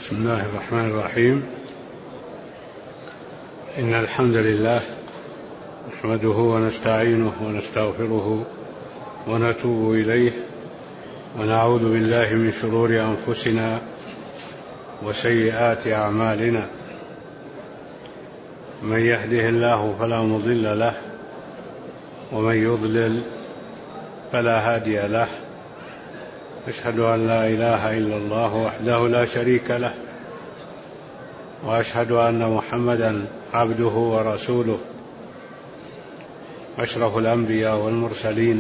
بسم الله الرحمن الرحيم. إن الحمد لله نحمده ونستعينه ونستغفره ونتوب إليه ونعوذ بالله من شرور أنفسنا وسيئات أعمالنا. من يهده الله فلا مضل له ومن يضلل فلا هادي له. أشهد أن لا إله إلا الله وحده لا شريك له، وأشهد أن محمدا عبده ورسوله أشرف الأنبياء والمرسلين،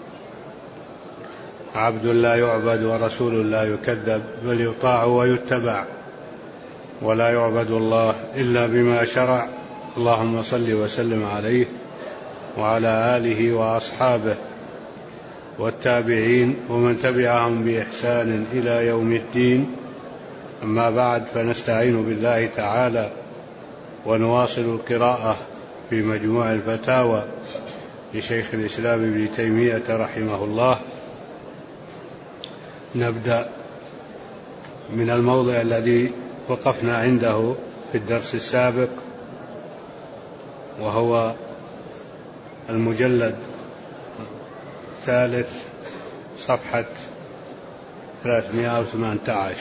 عبد لا يعبد ورسول لا يكذب، بل يطاع ويتبع، ولا يعبد الله إلا بما شرع. اللهم صل وسلم عليه وعلى آله وأصحابه والتابعين ومن تبعهم بإحسان إلى يوم الدين. أما بعد، فنستعين بالله تعالى ونواصل القراءة في مجموع الفتاوى لشيخ الإسلام ابن تيمية رحمه الله. نبدأ من الموضع الذي وقفنا عنده في الدرس السابق، وهو المجلد الثالث صفحة 318.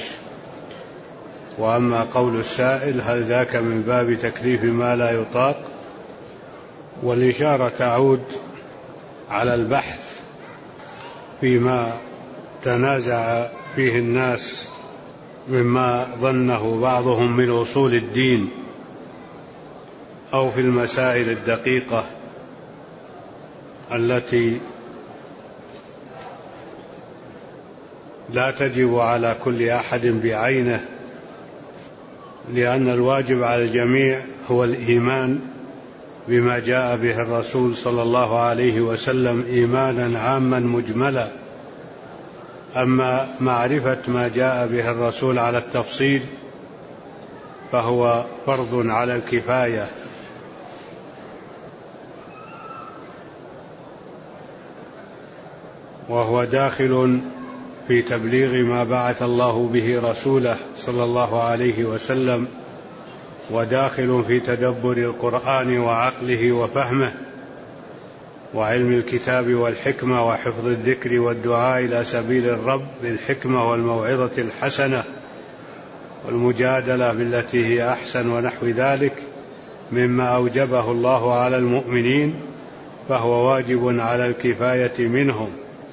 وأما قول السائل هل ذاك من باب تكليف ما لا يطاق، والإشارة تعود على البحث فيما تنازع فيه الناس مما ظنه بعضهم من أصول الدين أو في المسائل الدقيقة التي لا تجب على كل أحد بعينه، لأن الواجب على الجميع هو الإيمان بما جاء به الرسول صلى الله عليه وسلم إيمانا عاما مجملا. أما معرفة ما جاء به الرسول على التفصيل فهو فرض على الكفاية. وهو داخل في تبليغ ما بعث الله به رسوله صلى الله عليه وسلم، وداخل في تدبر القرآن وعقله وفهمه، وعلم الكتاب والحكمة، وحفظ الذكر والدعاء إلى سبيل الرب بالحكمة والموعظة الحسنة والمجادلة بالتي هي أحسن ونحو ذلك مما أوجبه الله على المؤمنين، فهو واجب على الكفاية منهم.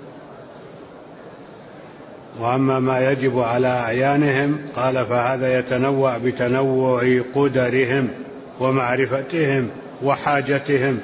وأما ما يجب على أعيانهم قال فهذا يتنوع بتنوع قدرهم ومعرفتهم وحاجتهم.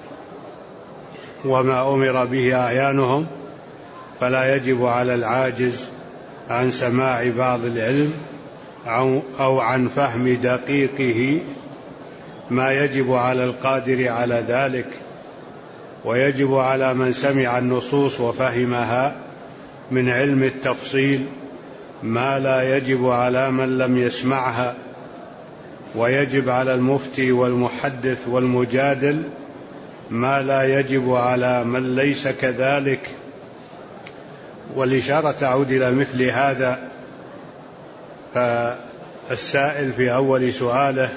وما أمر به أعيانهم فلا يجب على العاجز عن سماع بعض العلم أو عن فهم دقيقه ما يجب على القادر على ذلك، ويجب على من سمع النصوص وفهمها من علم التفصيل ما لا يجب على من لم يسمعها، ويجب على المفتي والمحدث والمجادل ما لا يجب على من ليس كذلك. والإشارة تعود إلى مثل هذا. فالسائل في أول سؤاله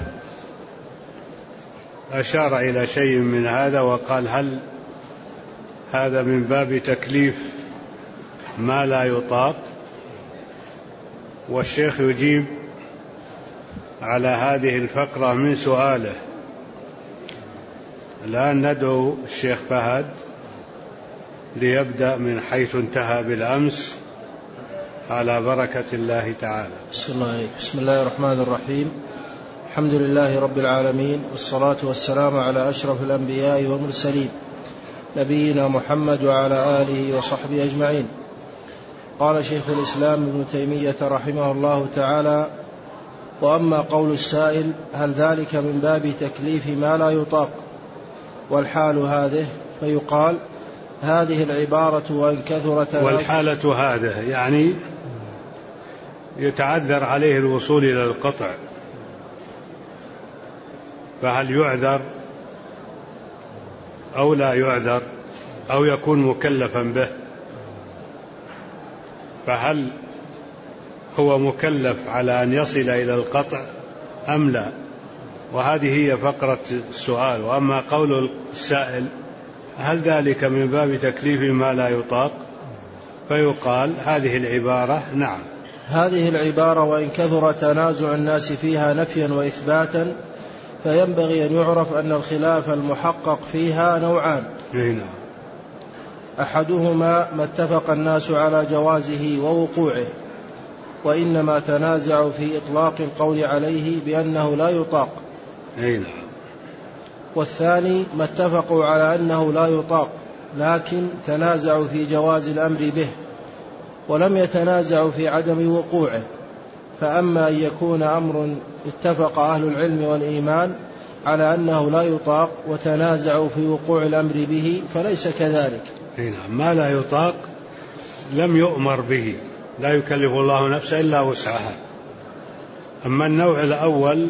أشار إلى شيء من هذا وقال هل هذا من باب تكليف ما لا يطاق؟ والشيخ يجيب على هذه الفقرة من سؤاله. الآن ندعو الشيخ فهد ليبدأ من حيث انتهى بالأمس على بركة الله تعالى. بسم الله الرحمن الرحيم. الحمد لله رب العالمين، والصلاة والسلام على أشرف الأنبياء والمرسلين نبينا محمد وعلى آله وصحبه أجمعين. قال شيخ الإسلام ابن تيمية رحمه الله تعالى: وأما قول السائل هل ذلك من باب تكليف ما لا يطاق، والحال هذه، فيقال هذه العبارة وإن كثرت. والحالة هذه يعني يتعذر عليه الوصول إلى القطع، فهل يعذر أو لا يعذر أو يكون مكلفا به؟ فهل هو مكلف على أن يصل إلى القطع أم لا؟ وهذه هي فقرة السؤال. وأما قول السائل هل ذلك من باب تكليف ما لا يطاق، فيقال هذه العبارة نعم، هذه العبارة وإن كثر تنازع الناس فيها نفيا وإثباتا فينبغي أن يعرف أن الخلاف المحقق فيها نوعان. أحدهما ما اتفق الناس على جوازه ووقوعه، وإنما تنازعوا في إطلاق القول عليه بأنه لا يطاق. والثاني ما اتفقوا على أنه لا يطاق لكن تنازعوا في جواز الأمر به ولم يتنازعوا في عدم وقوعه. فأما أن يكون أمر اتفق أهل العلم والإيمان على أنه لا يطاق وتنازعوا في وقوع الأمر به فليس كذلك. ما لا يطاق لم يؤمر به، لا يكلف الله نفسا إلا وسعها. أما النوع الأول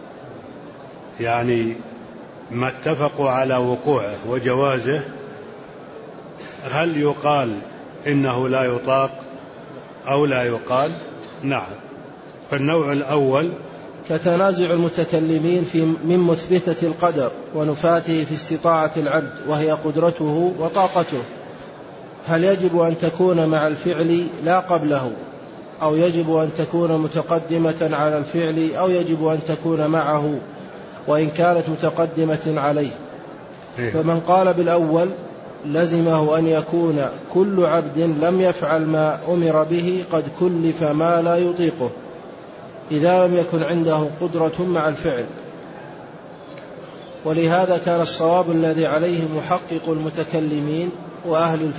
يعني ما اتفقوا على وقوعه وجوازه، هل يقال إنه لا يطاق أو لا يقال؟ نعم. فالنوع الأول كتنازع المتكلمين من مثبتة القدر ونفاته في استطاعة العبد وهي قدرته وطاقته، هل يجب أن تكون مع الفعل لا قبله، أو يجب أن تكون متقدمة على الفعل، أو يجب أن تكون معه وإن كانت متقدمة عليه؟ فمن قال بالأول لزمه أن يكون كل عبد لم يفعل ما أمر به قد كلف ما لا يطيقه إذا لم يكن عنده قدرة مع الفعل. ولهذا كان الصواب الذي عليه محقق المتكلمين وأهل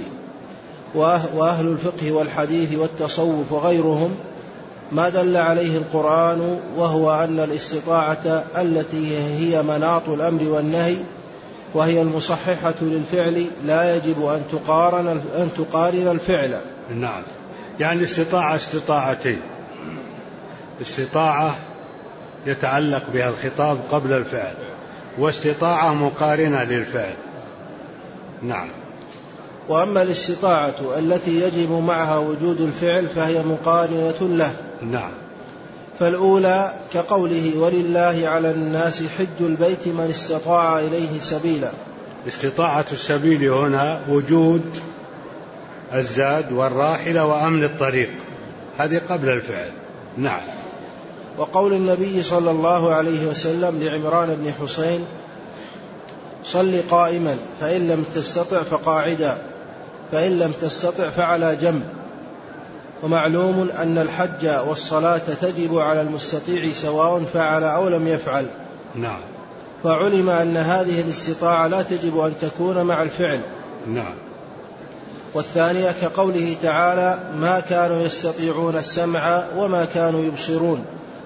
الفقه والحديث والتصوف وغيرهم ما دل عليه القرآن، وهو أن الاستطاعة التي هي مناط الأمر والنهي وهي المصححة للفعل لا يجب أن تقارن الفعل. نعم، يعني الاستطاعة استطاعتين: استطاعة يتعلق بها الخطاب قبل الفعل، واستطاعة مقارنة للفعل. نعم. وأما الاستطاعة التي يجب معها وجود الفعل فهي مقارنة له. نعم. فالأولى كقوله ولله على الناس حج البيت من استطاع إليه سبيلا. استطاعة السبيل هنا وجود الزاد والراحلة وأمن الطريق، هذه قبل الفعل. نعم. وقول النبي صلى الله عليه وسلم لعمران بن حسين صل قائما فإن لم تستطع فقاعدا فإن لم تستطع فعلى جنب. ومعلوم أن الحج والصلاة تجب على المستطيع سواء فعل أو لم يفعل. نعم. فعلم أن هذه الاستطاعة لا تجب أن تكون مع الفعل. نعم. والثانية كقوله تعالى ما كانوا يستطيعون السمع وما كانوا يبصرون.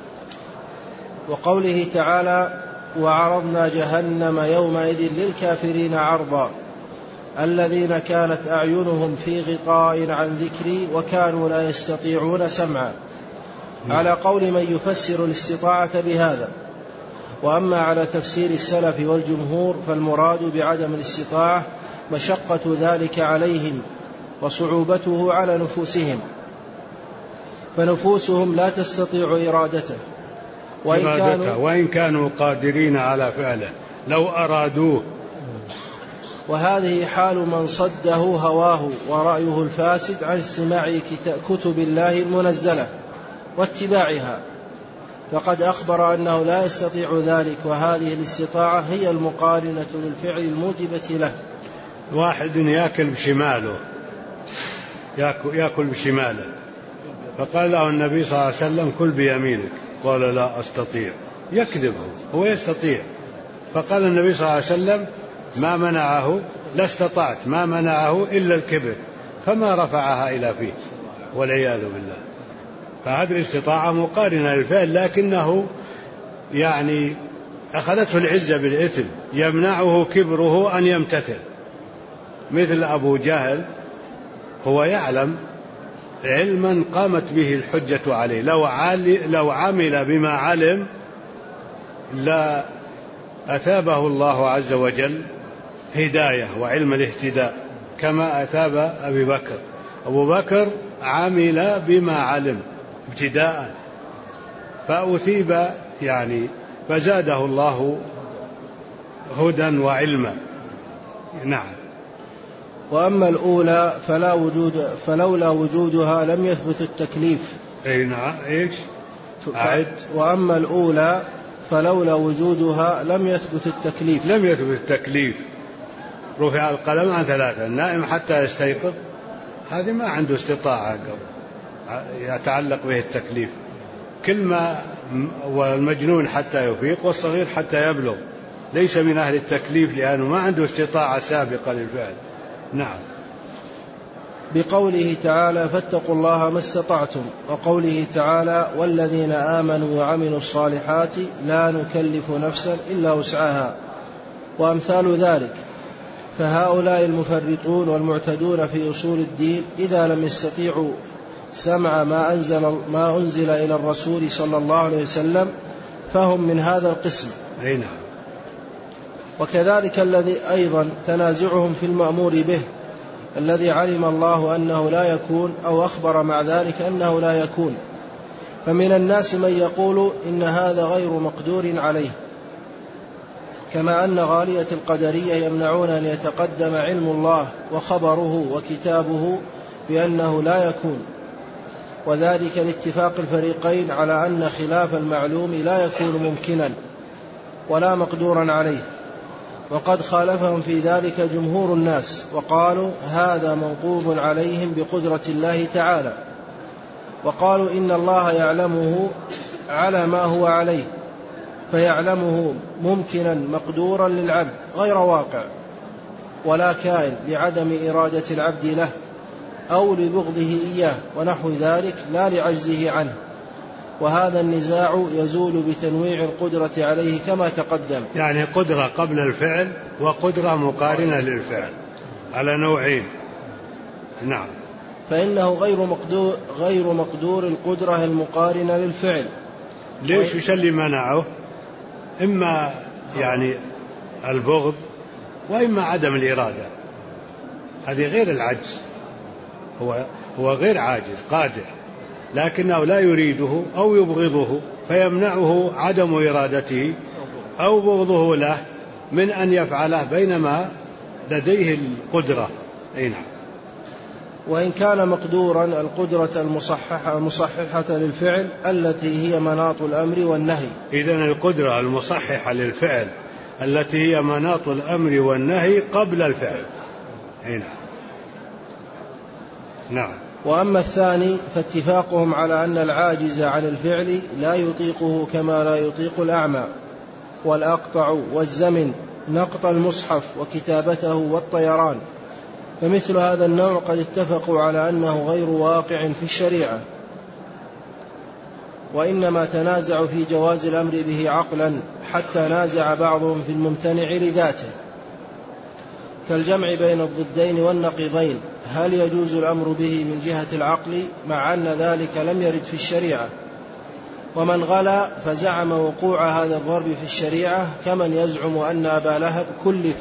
وقوله تعالى وعرضنا جهنم يومئذ للكافرين عرضا الذين كانت أعينهم في غطاء عن ذكري وكانوا لا يستطيعون سمعا، على قول من يفسر الاستطاعة بهذا. وأما على تفسير السلف والجمهور فالمراد بعدم الاستطاعة مشقة ذلك عليهم وصعوبته على نفوسهم، فنفوسهم لا تستطيع إرادته وإن كانوا قادرين على فعله لو أرادوه. وهذه حال من صده هواه ورأيه الفاسد عن استماع كتب الله المنزلة واتباعها، فقد أخبر أنه لا يستطيع ذلك، وهذه الاستطاعة هي المقارنة للفعل الموجبة له. واحد يأكل بشماله يأكل بشماله، فقال له النبي صلى الله عليه وسلم كل بيمينك، قال لا أستطيع. يكذب، هو يستطيع. فقال النبي صلى الله عليه وسلم ما منعه، لا استطعت، ما منعه إلا الكبر، فما رفعها إلى فيه، والعياذ بالله. فهذه الاستطاعة مقارنة للفعل، لكنه يعني أخذته العزة بالإثم، يمنعه كبره أن يمتثل. مثل أبو جهل، هو يعلم علما قامت به الحجة عليه، لو عمل بما علم لا أثابه الله عز وجل هداية وعلم الاهتداء كما أثاب أبي بكر. أبو بكر عمل بما علم ابتداء، فأثيب يعني فزاده الله هدى وعلما. نعم. وأما الأولى فلولا وجودها لم يثبت التكليف. أي نعم. إيش؟ أعد. وأما الأولى فلولا وجودها لم يثبت التكليف. لم يثبت التكليف. رفع القلم عن 3، النائم حتى يستيقظ هذه ما عنده استطاعة يتعلق به التكليف. كلمة والمجنون حتى يفيق والصغير حتى يبلغ ليس من أهل التكليف لأنه ما عنده استطاعة سابقة للفعل. نعم. بقوله تعالى فاتقوا الله ما استطعتم، وقوله تعالى والذين آمنوا وعملوا الصالحات لا نكلف نفسا إلا وسعها، وأمثال ذلك. فهؤلاء المفرطون والمعتدون في أصول الدين إذا لم يستطيعوا سمع ما أنزل إلى الرسول صلى الله عليه وسلم فهم من هذا القسم. نعم. وكذلك الذي أيضا تنازعهم في المأمور به الذي علم الله أنه لا يكون أو أخبر مع ذلك أنه لا يكون. فمن الناس من يقول إن هذا غير مقدور عليه، كما أن غالية القدرية يمنعون أن يتقدم علم الله وخبره وكتابه بأنه لا يكون، وذلك لاتفاق الفريقين على أن خلاف المعلوم لا يكون ممكنا ولا مقدورا عليه. وقد خالفهم في ذلك جمهور الناس وقالوا هذا منقوب عليهم بقدرة الله تعالى، وقالوا إن الله يعلمه على ما هو عليه، فيعلمه ممكنا مقدورا للعبد غير واقع ولا كائن لعدم إرادة العبد له أو لبغضه إياه ونحو ذلك لا لعجزه عنه. وهذا النزاع يزول بتنويع القدرة عليه كما تقدم. يعني قدرة قبل الفعل وقدرة مقارنة للفعل على نوعين. نعم. فإنه غير مقدور القدرة المقارنة للفعل. ليش؟ وش اللي منعه؟ إما يعني البغض وإما عدم الإرادة. هذه غير العجز، هو غير عاجز قادر لكنه لا يريده أو يبغضه فيمنعه عدم إرادته أو بغضه له من أن يفعله بينما لديه القدرة. نعم. وإن كان مقدورا القدرة المصححة للفعل التي هي مناط الأمر والنهي. إذن القدرة المصححة للفعل التي هي مناط الأمر والنهي قبل الفعل. نعم. وأما الثاني فاتفاقهم على أن العاجز عن الفعل لا يطيقه كما لا يطيق الأعمى والأقطع والزمن نقط المصحف وكتابته والطيران. فمثل هذا النوع قد اتفقوا على أنه غير واقع في الشريعة، وإنما تنازعوا في جواز الأمر به عقلا حتى نازع بعضهم في الممتنع لذاته، كالجمع بين الضدين والنقيضين، هل يجوز الأمر به من جهة العقل مع أن ذلك لم يرد في الشريعة. ومن غلا فزعم وقوع هذا الضرب في الشريعة كمن يزعم أن أبا لهب كلف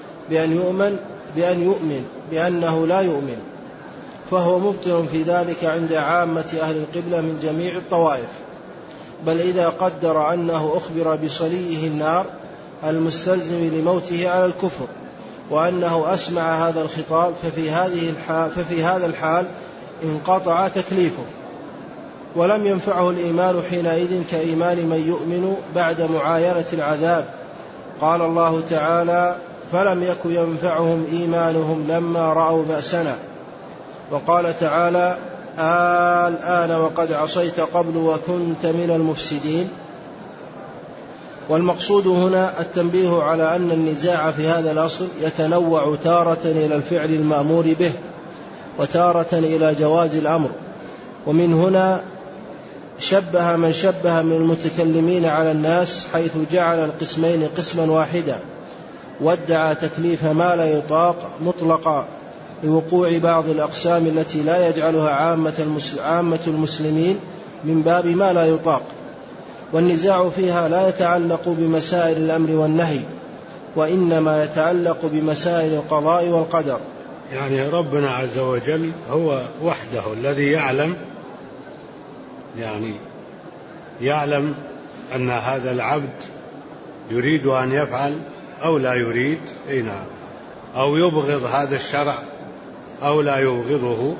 بأن يؤمن بأنه لا يؤمن، فهو مبطل في ذلك عند عامة أهل القبلة من جميع الطوائف. بل إذا قدر أنه أخبر بصليه النار المستلزم لموته على الكفر وأنه أسمع هذا الخطاب ففي هذا الحال انقطع تكليفه ولم ينفعه الإيمان حينئذ كإيمان من يؤمن بعد معاينة العذاب. قال الله تعالى فلم يك ينفعهم إيمانهم لما رأوا بأسنا. وقال تعالى الآن وقد عصيت قبل وكنت من المفسدين. والمقصود هنا التنبيه على أن النزاع في هذا الأصل يتنوع تارة إلى الفعل المأمور به وتارة إلى جواز الأمر. ومن هنا شبه من شبه من المتكلمين على الناس حيث جعل القسمين قسما واحدا وادعى تكليف ما لا يطاق مطلقا لوقوع بعض الأقسام التي لا يجعلها عامة المسلمين من باب ما لا يطاق. والنزاع فيها لا يتعلق بمسائل الأمر والنهي وإنما يتعلق بمسائل القضاء والقدر. يعني ربنا عز وجل هو وحده الذي يعلم يعني يعلم أن هذا العبد يريد أن يفعل أو لا يريد، نعم، أو يبغض هذا الشرع أو لا يبغضه،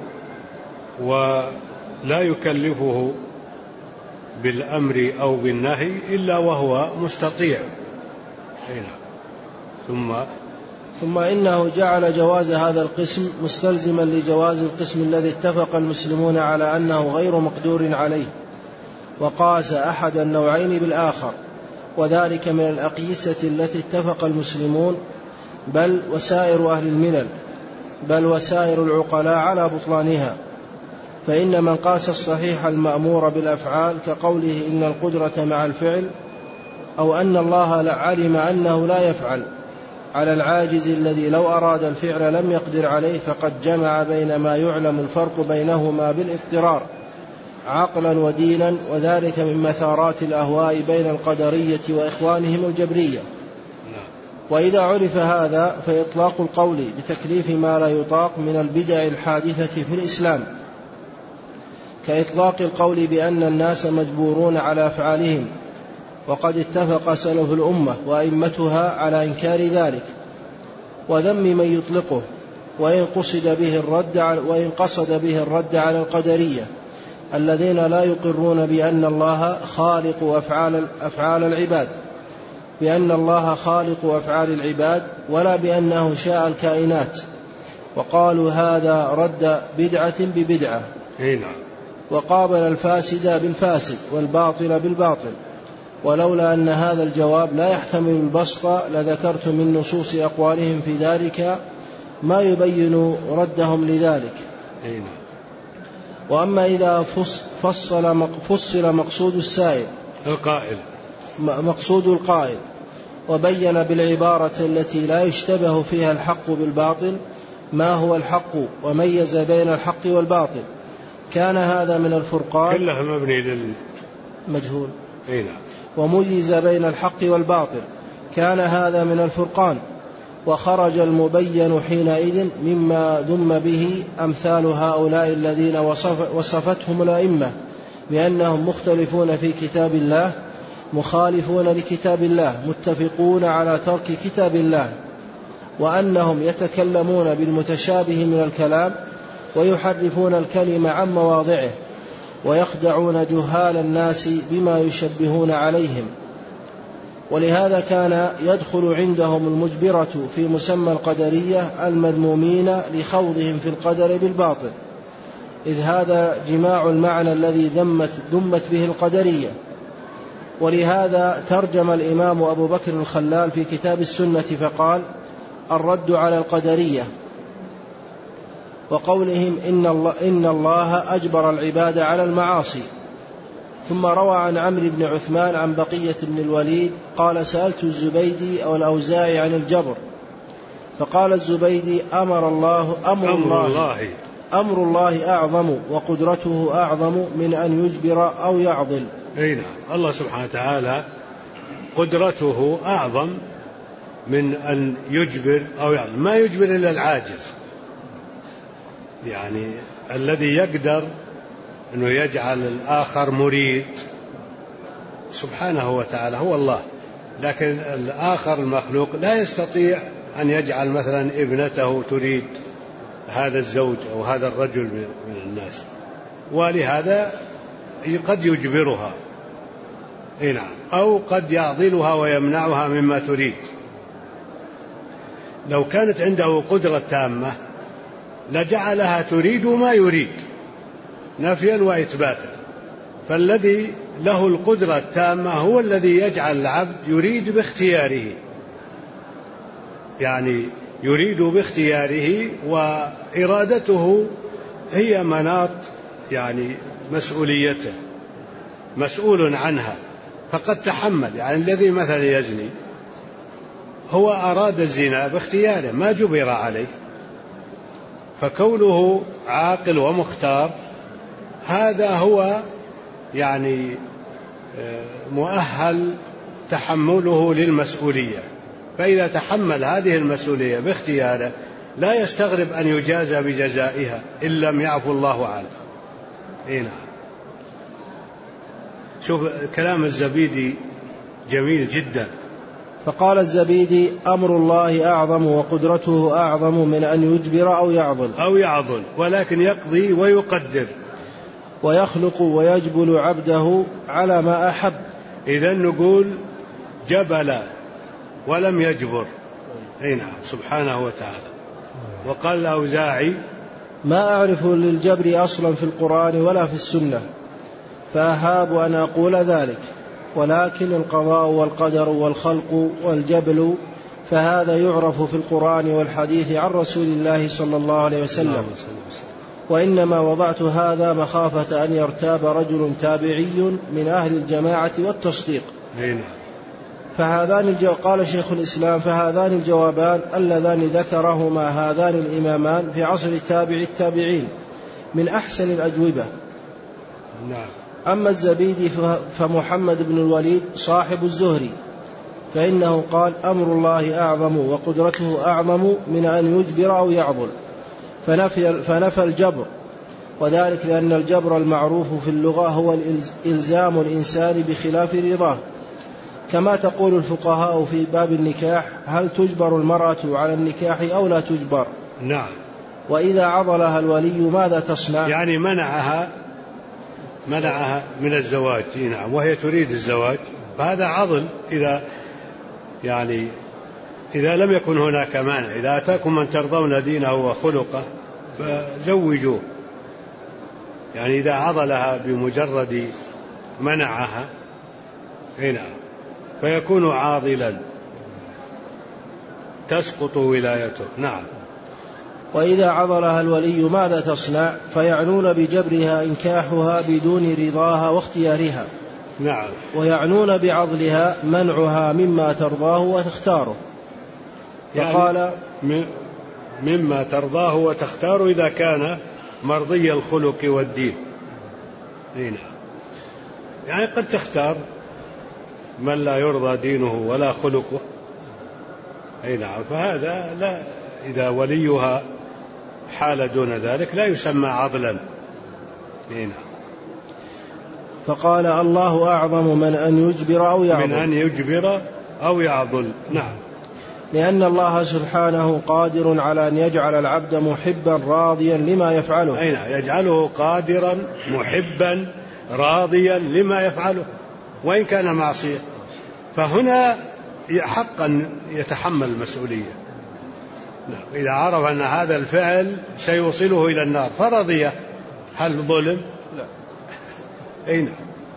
ولا يكلفه بالأمر أو بالنهي إلا وهو مستطيع. ثم إنه جعل جواز هذا القسم مستلزما لجواز القسم الذي اتفق المسلمون على أنه غير مقدور عليه، وقاس أحد النوعين بالآخر، وذلك من الأقيسة التي اتفق المسلمون بل وسائر أهل الملل بل وسائر العقلاء على بطلانها. فإن من قاس الصحيح المأمور بالأفعال كقوله إن القدرة مع الفعل، أو أن الله علم أنه لا يفعل، على العاجز الذي لو أراد الفعل لم يقدر عليه، فقد جمع بين ما يعلم الفرق بينهما بالاضطرار عقلا ودينا، وذلك من مثارات الأهواء بين القدرية وإخوانهم الجبرية. وإذا عرف هذا فإطلاق القول بتكليف ما لا يطاق من البدع الحادثة في الإسلام، كإطلاق القول بأن الناس مجبورون على أفعالهم، وقد اتفق سلف الأمة وأئمتها على إنكار ذلك وذم من يطلقه، وإن قصد به الرد على القدرية الذين لا يقرون بأن الله خالق أفعال العباد، بأن الله خالق أفعال العباد، ولا بأنه شاء الكائنات، وقالوا هذا رد بدعة ببدعة، وقابل الفاسد بالفاسد والباطل بالباطل. ولولا أن هذا الجواب لا يحتمل البسط لذكرت من نصوص أقوالهم في ذلك ما يبين ردهم لذلك. وأما إذا فصل مقصود السائل مقصود القائل وبين بالعبارة التي لا يشتبه فيها الحق بالباطل ما هو الحق، وميز بين الحق والباطل، كان هذا من الفرقان كلها مبني للمجهول، وميز بين الحق والباطل، كان هذا من الفرقان، وخرج المبين حينئذ مما ذم به أمثال هؤلاء الذين وصفتهم الأئمة بأنهم مختلفون في كتاب الله، مخالفون لكتاب الله، متفقون على ترك كتاب الله، وأنهم يتكلمون بالمتشابه من الكلام ويحرفون الكلمة عن مواضعه، ويخدعون جهال الناس بما يشبهون عليهم. ولهذا كان يدخل عندهم المجبرة في مسمى القدرية المذمومين لخوضهم في القدر بالباطل، إذ هذا جماع المعنى الذي ذمت به القدرية. ولهذا ترجم الإمام أبو بكر الخلال في كتاب السنة فقال: الرد على القدرية وقولهم إن الله أجبر العباد على المعاصي. ثم روى عن عمرو بن عثمان عن بقية بن الوليد قال: سألت الزبيدي أو الأوزاعي عن الجبر، فقال الزبيدي: أمر الله أعظم وقدرته أعظم من أن يجبر أو يعضل. الله سبحانه وتعالى قدرته أعظم من أن يجبر أو يعضل، ما يجبر إلا العاجز، يعني الذي يقدر أنه يجعل الآخر مريد سبحانه وتعالى هو الله، لكن الآخر المخلوق لا يستطيع أن يجعل مثلا ابنته تريد هذا الزوج أو هذا الرجل من الناس، ولهذا قد يجبرها أو قد يعضلها ويمنعها مما تريد. لو كانت عنده قدرة تامة لجعلها تريد ما يريد نفيا وإثباتا، فالذي له القدرة التامة هو الذي يجعل العبد يريد باختياره، يعني يريد باختياره، وإرادته هي مناط يعني مسؤوليته، مسؤول عنها، فقد تحمل. يعني الذي مثلا يزني هو أراد الزنا باختياره ما جبر عليه، فكونه عاقل ومختار هذا هو يعني مؤهل تحمله للمسؤولية. فإذا تحمل هذه المسؤولية باختياره لا يستغرب أن يجازى بجزائها إن لم يعفو الله عنه. شوف كلام الزبيدي جميل جدا. فقال الزبيدي: أمر الله أعظم وقدرته أعظم من أن يجبر أو يعضل ولكن يقضي ويقدر ويخلق ويجبل عبده على ما أحب. إذن نقول جبل ولم يجبر. نعم سبحانه وتعالى. وقال الأوزاعي: ما أعرف للجبر أصلا في القرآن ولا في السنة، فأهاب أن أقول ذلك، ولكن القضاء والقدر والخلق والجبل فهذا يعرف في القرآن والحديث عن رسول الله صلى الله عليه وسلم، وإنما وضعت هذا مخافة أن يرتاب رجل تابعي من أهل الجماعة والتصديق. قال شيخ الإسلام: فهذان الجوابان اللذان ذكرهما هذان الإمامان في عصر التابعين من أحسن الأجوبة. أما الزبيدي فمحمد بن الوليد صاحب الزهري، فإنه قال: أمر الله أعظم وقدرته أعظم من أن يجبر أو يعضل، فنفى الجبر، وذلك لأن الجبر المعروف في اللغة هو إلزام الإنسان بخلاف رضاه، كما تقول الفقهاء في باب النكاح: هل تجبر المرأة على النكاح أو لا تجبر؟ نعم. وإذا عضلها الولي ماذا تصنع؟ يعني منعها من الزواج. نعم. وهي تريد الزواج، فهذا عضل. إذا لم يكن هناك مانع، إذا أتاكم من ترضون دينه وخلقه فزوجوه. يعني إذا عضلها بمجرد منعها فيكون عاضلا، تسقط ولايته. نعم. وإذا عضلها الولي ماذا تصنع؟ فيعنون بجبرها إنكاحها بدون رضاها واختيارها. نعم. ويعنون بعضلها منعها مما ترضاه وتختاره. فقال مما ترضاه وتختاره إذا كان مرضي الخلق والدين. يعني قد تختار من لا يرضى دينه ولا خلقه. نعم. فهذا لا، إذا وليها حال دون ذلك لا يسمى عضلا. فقال: الله أعظم من أن يجبر أو يعضل. نعم. لأن الله سبحانه قادر على أن يجعل العبد محبا راضيا لما يفعله. يجعله قادرا محبا راضيا لما يفعله وإن كان معصية، فهنا حقا يتحمل المسؤولية. إذا عرف أن هذا الفعل سيوصله إلى النار فرضيه، هل ظلم؟ لا. نعم.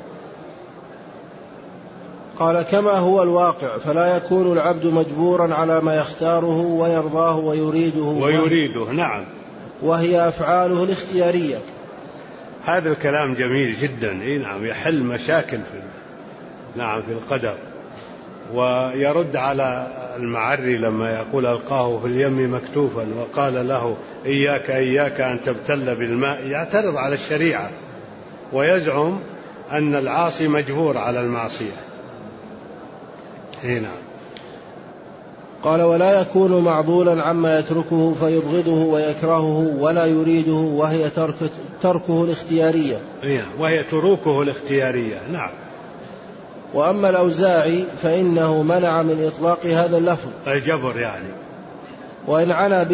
قال: كما هو الواقع، فلا يكون العبد مجبورا على ما يختاره ويرضاه ويريده. نعم. وهي أفعاله الاختيارية. هذا الكلام جميل جدا. نعم. يحل مشاكل في القدر. ويرد على المعري لما يقول: ألقاه في اليم مكتوفا وقال له: إياك أن تبتل بالماء. يعترض على الشريعة ويزعم أن العاصي مجبور على المعصية. نعم. قال: ولا يكون معضولا عما يتركه فيبغضه ويكرهه ولا يريده، وهي تركه الاختيارية. وهي تروكه الاختيارية. نعم. وأما الأوزاعي فإنه منع من إطلاق هذا اللفظ الجبر، يعني وإن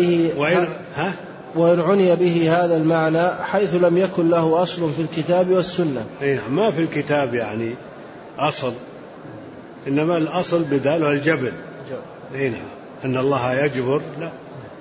عني به هذا المعنى حيث لم يكن له أصل في الكتاب والسنة. ما في الكتاب يعني أصل، إنما الأصل بداله الجبل. أن الله يجبر، لا،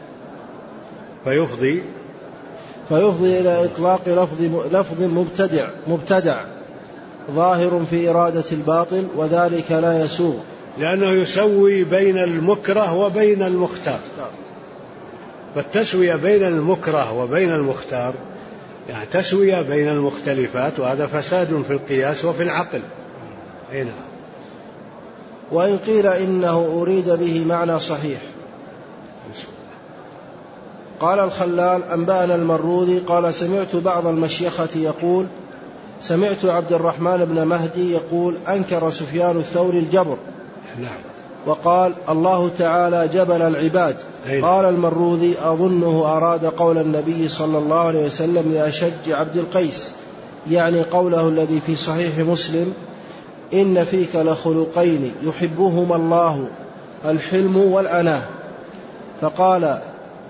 فيفضي إلى إطلاق لفظ مبتدع ظاهر في إرادة الباطل، وذلك لا يسوغ، لأنه يسوي بين المكره وبين المختار. فالتسوية بين المكره وبين المختار يعني تسوية بين المختلفات، وهذا فساد في القياس وفي العقل. وإن قيل إنه أريد به معنى صحيح. قال الخلال: أنبأنا المروذي قال: سمعت بعض المشيخة يقول: سمعت عبد الرحمن بن مهدي يقول: أنكر سفيان الثوري الجبر. وقال: الله تعالى جبل العباد. قال المروذي: أظنه أراد قول النبي صلى الله عليه وسلم لأشج عبد القيس: يعني قوله الذي في صحيح مسلم: إن فيك لخلقين يحبهما الله، الحلم والأناه. فقال: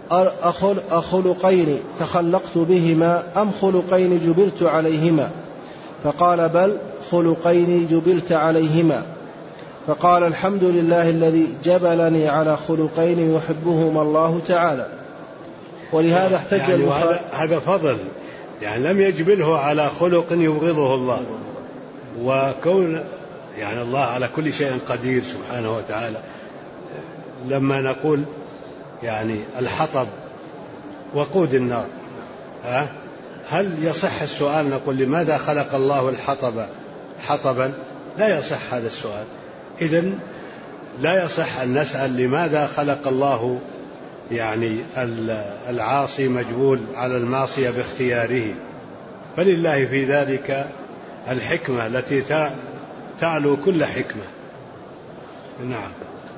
أخلقين تخلقت بهما أم خلقين جبلت عليهما؟ فقال: بل خلقين جبلت عليهما. فقال: الحمد لله الذي جبلني على خلقين يحبهما الله تعالى. ولهذا احتج يعني هذا فضل، يعني لم يجبله على خلق يبغضه الله، وكون يعني الله على كل شيء قدير سبحانه وتعالى. لما نقول يعني الحطب وقود النار، هل يصح السؤال نقول لماذا خلق الله الحطب حطبا؟ لا يصح هذا السؤال. إذن لا يصح أن نسأل لماذا خلق الله يعني العاصي مجبول على المعصية باختياره، فلله في ذلك الحكمة التي تعلو كل حكمة. نعم.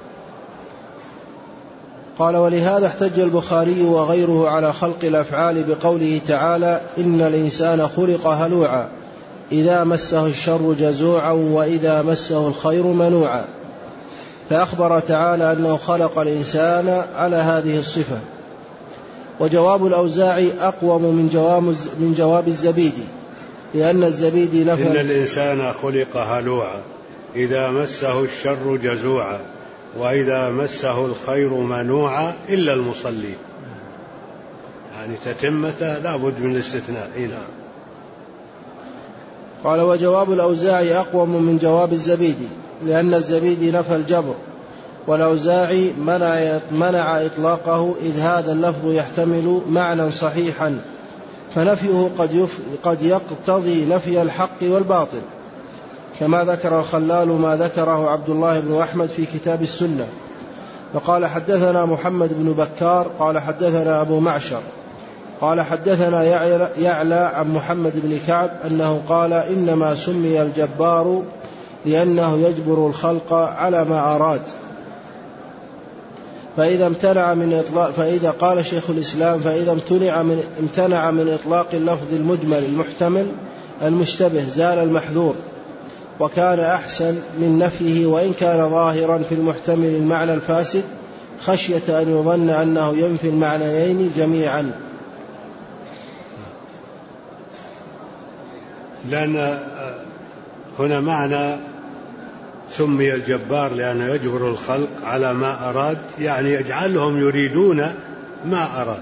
قال: ولهذا احتج البخاري وغيره على خلق الأفعال بقوله تعالى: إن الإنسان خلق هلوعا إذا مسه الشر جزوعا وإذا مسه الخير منوعا. فأخبر تعالى أنه خلق الإنسان على هذه الصفة. وجواب الأوزاعي أقوم من جواب الزبيدي، لأن الزبيدي نفى: إن الإنسان خلق هلوعا إذا مسه الشر جزوعا وإذا مسه الخير منوعا إلا المصلين. يعني تتمته لا بد من الاستثناء. قال: وجواب الأوزاعي أقوم من جواب الزبيدي، لأن الزبيدي نفى الجبر، والأوزاعي منع إطلاقه، إذ هذا اللفظ يحتمل معنى صحيحا، فنفيه قد يقتضي نفي الحق والباطل، كما ذكر الخلال ما ذكره عبد الله بن أحمد في كتاب السنة. فقال: حدثنا محمد بن بكار قال حدثنا أبو معشر قال حدثنا يعلى عن محمد بن كعب أنه قال: إنما سمي الجبار لأنه يجبر الخلق على ما أراد. فإذا قال شيخ الإسلام: فإذا امتنع من إطلاق اللفظ المجمل المحتمل المشتبه زال المحذور، وكان أحسن من نفيه وإن كان ظاهرا في المحتمل المعنى الفاسد، خشية أن يظن أنه ينفي المعنيين جميعا. لأن هنا معنى سمي الجبار لأنه يجبر الخلق على ما أراد، يعني يجعلهم يريدون ما أراد،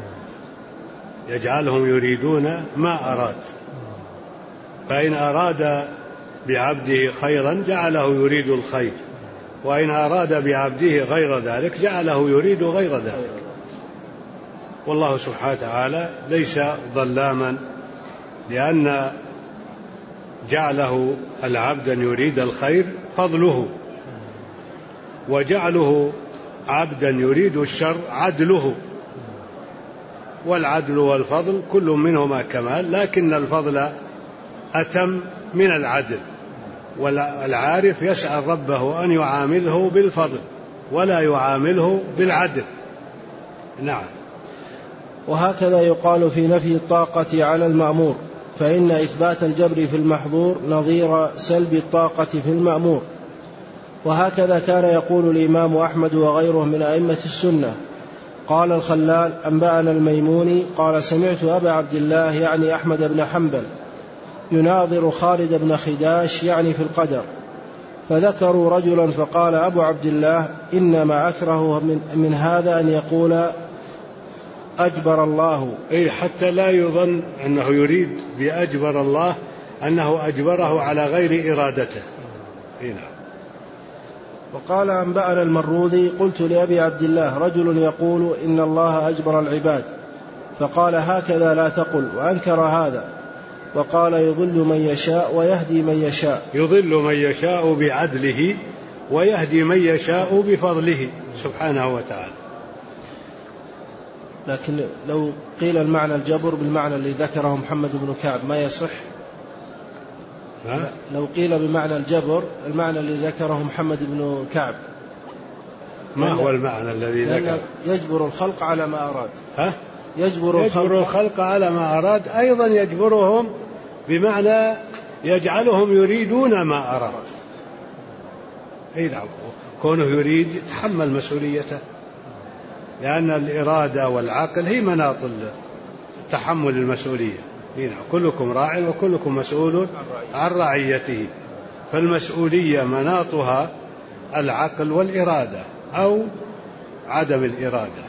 يجعلهم يريدون ما أراد. فإن أراد بعبده خيرا جعله يريد الخير، وإن أراد بعبده غير ذلك جعله يريد غير ذلك. والله سبحانه وتعالى ليس ظلاما، لأن جعله العبد يريد الخير فضله، وجعله عبدا يريد الشر عدله، والعدل والفضل كل منهما كمال، لكن الفضل أتم من العدل. والعارف يسأل ربه أن يعامله بالفضل ولا يعامله بالعدل. نعم. وهكذا يقال في نفي الطاقة على المأمور، فإن إثبات الجبر في المحظور نظير سلب الطاقة في المأمور. وهكذا كان يقول الإمام أحمد وغيره من أئمة السنة. قال الخلال: أنبأنا الميموني قال: سمعت أبا عبد الله يعني أحمد بن حنبل يناظر خالد بن خداش يعني في القدر، فذكروا رجلا فقال أبو عبد الله: إنما أكره من هذا أن يقول أجبر الله، حتى لا يظن أنه يريد بأجبر الله أنه أجبره على غير إرادته. وقال: أنبأنا المروذي قلت لأبي عبد الله: رجل يقول إن الله أجبر العباد، فقال: هكذا لا تقل، وأنكر هذا، وقال: يضل من يشاء ويهدي من يشاء، يضل من يشاء بعدله ويهدي من يشاء بفضله سبحانه وتعالى. لكن لو قيل المعنى الجبر بالمعنى الذي ذكره محمد بن كعب ما يصح. لو قيل بمعنى الجبر المعنى الذي ذكره محمد بن كعب، ما هو المعنى الذي ذكره؟ يجبر الخلق على ما أراد. يجبر الخلق على ما أراد، أيضا يجبرهم بمعنى يجعلهم يريدون ما أراد. أي نعم، كونه يريد يتحمل مسؤوليته، لأن الإرادة والعقل هي مناط تحمل المسؤولية. نعم، كلكم راع وكلكم مسؤول عن رعيته، فالمسؤولية مناطها العقل والإرادة أو عدم الإرادة.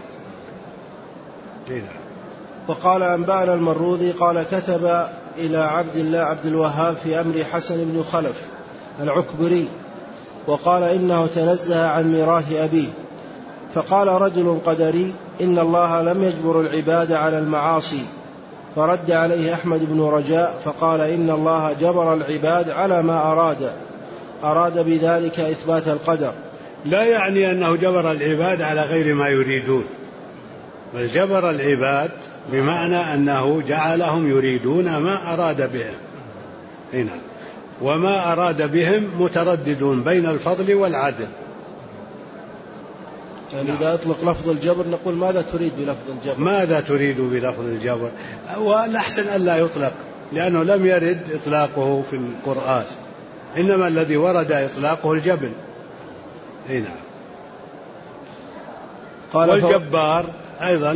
نعم. وقال أنبأنا المروذي قال كتب إلى عبد الله عبد الوهاب في أمر حسن بن خلف العكبري، وقال إنه تنزه عن ميراث أبيه، فقال رجل قدري إن الله لم يجبر العباد على المعاصي، فرد عليه أحمد بن رجاء فقال إن الله جبر العباد على ما أراد بذلك إثبات القدر. لا يعني أنه جبر العباد على غير ما يريدون، بل جبر العباد بمعنى أنه جعلهم يريدون ما أراد بهم. هنا وما أراد بهم مترددون بين الفضل والعدل. يعني إذا أطلق لفظ الجبر نقول ماذا تريد بلفظ الجبر؟ ماذا تريد بلفظ الجبر؟ والأحسن أن لا يطلق، لأنه لم يرد إطلاقه في القرآن، إنما الذي ورد إطلاقه الجبل. هنا والجبار أيضا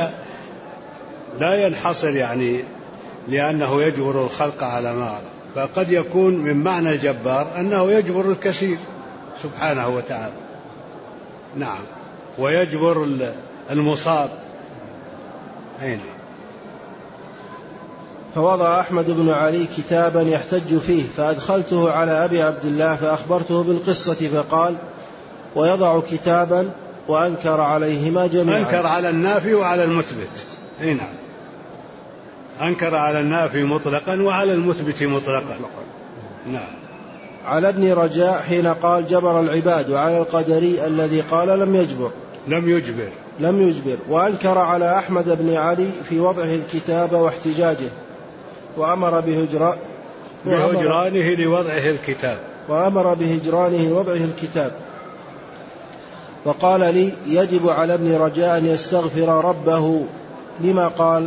لا ينحصر يعني لأنه يجبر الخلق على ما أراد، فقد يكون من معنى الجبار أنه يجبر الكثير سبحانه وتعالى. نعم، ويجبر المصاب. أين؟ فوضع أحمد بن علي كتابا يحتج فيه، فأدخلته على أبي عبد الله فأخبرته بالقصة، فقال ويضع كتابا وأنكر عليهما جميعا. أنكر على النافي وعلى المثبت. نعم، أنكر على النافي مطلقا وعلى المثبت مطلقا. نعم. على ابن رجاء حين قال جبر العباد، وعلى القدري الذي قال لم يجبر. وأنكر على أحمد بن علي في وضعه الكتاب واحتجاجه، وأمر بهجرانه لوضعه الكتاب. وقال لي يجب على ابن رجاء أن يستغفر ربه لما قال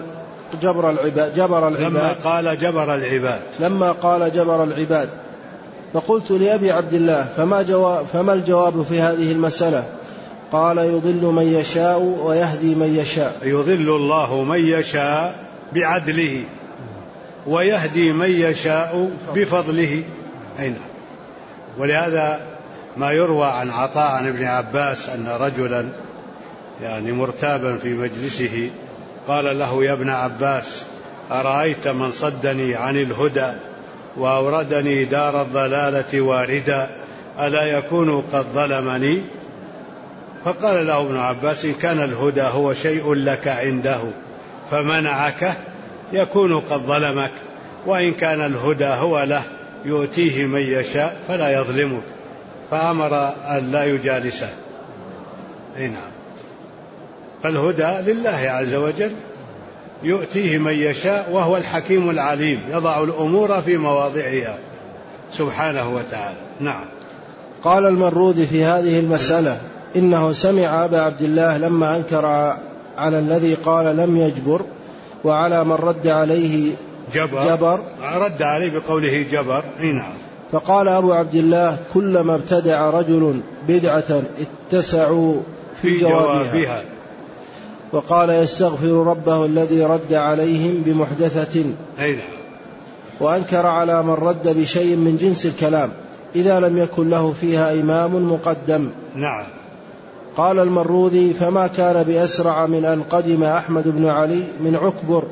لما قال جبر العباد. فقلت لأبي عبد الله فما الجواب في هذه المسألة؟ قال يضل من يشاء ويهدي من يشاء. يضل الله من يشاء بعدله ويهدي من يشاء بفضله. أين؟ ولهذا ما يروى عن عطاء عن ابن عباس أن رجلا يعني مرتابا في مجلسه قال له يا ابن عباس أرأيت من صدني عن الهدى وأوردني دار الضلالة واردا ألا يكون قد ظلمني؟ فقال له ابن عباس إن كان الهدى هو شيء لك عنده فمنعك يكون قد ظلمك، وإن كان الهدى هو له يؤتيه من يشاء فلا يظلمك، فأمر أن لا يجالسه. نعم، فالهدى لله عز وجل يؤتيه من يشاء وهو الحكيم العليم، يضع الأمور في مواضعها سبحانه وتعالى. نعم. قال المروذي في هذه المسألة إنه سمع أبا عبد الله لما أنكر على الذي قال لم يجبر وعلى من رد عليه جبر رد عليه بقوله جبر. نعم. فقال أبو عبد الله كلما ابتدع رجل بدعة اتسعوا في جوابها. وقال يستغفر ربه الذي رد عليهم بمحدثة. وأنكر على من رد بشيء من جنس الكلام إذا لم يكن له فيها إمام مقدم. نعم. قال المروذي فما كان بأسرع من أن قدم أحمد بن علي من عكبر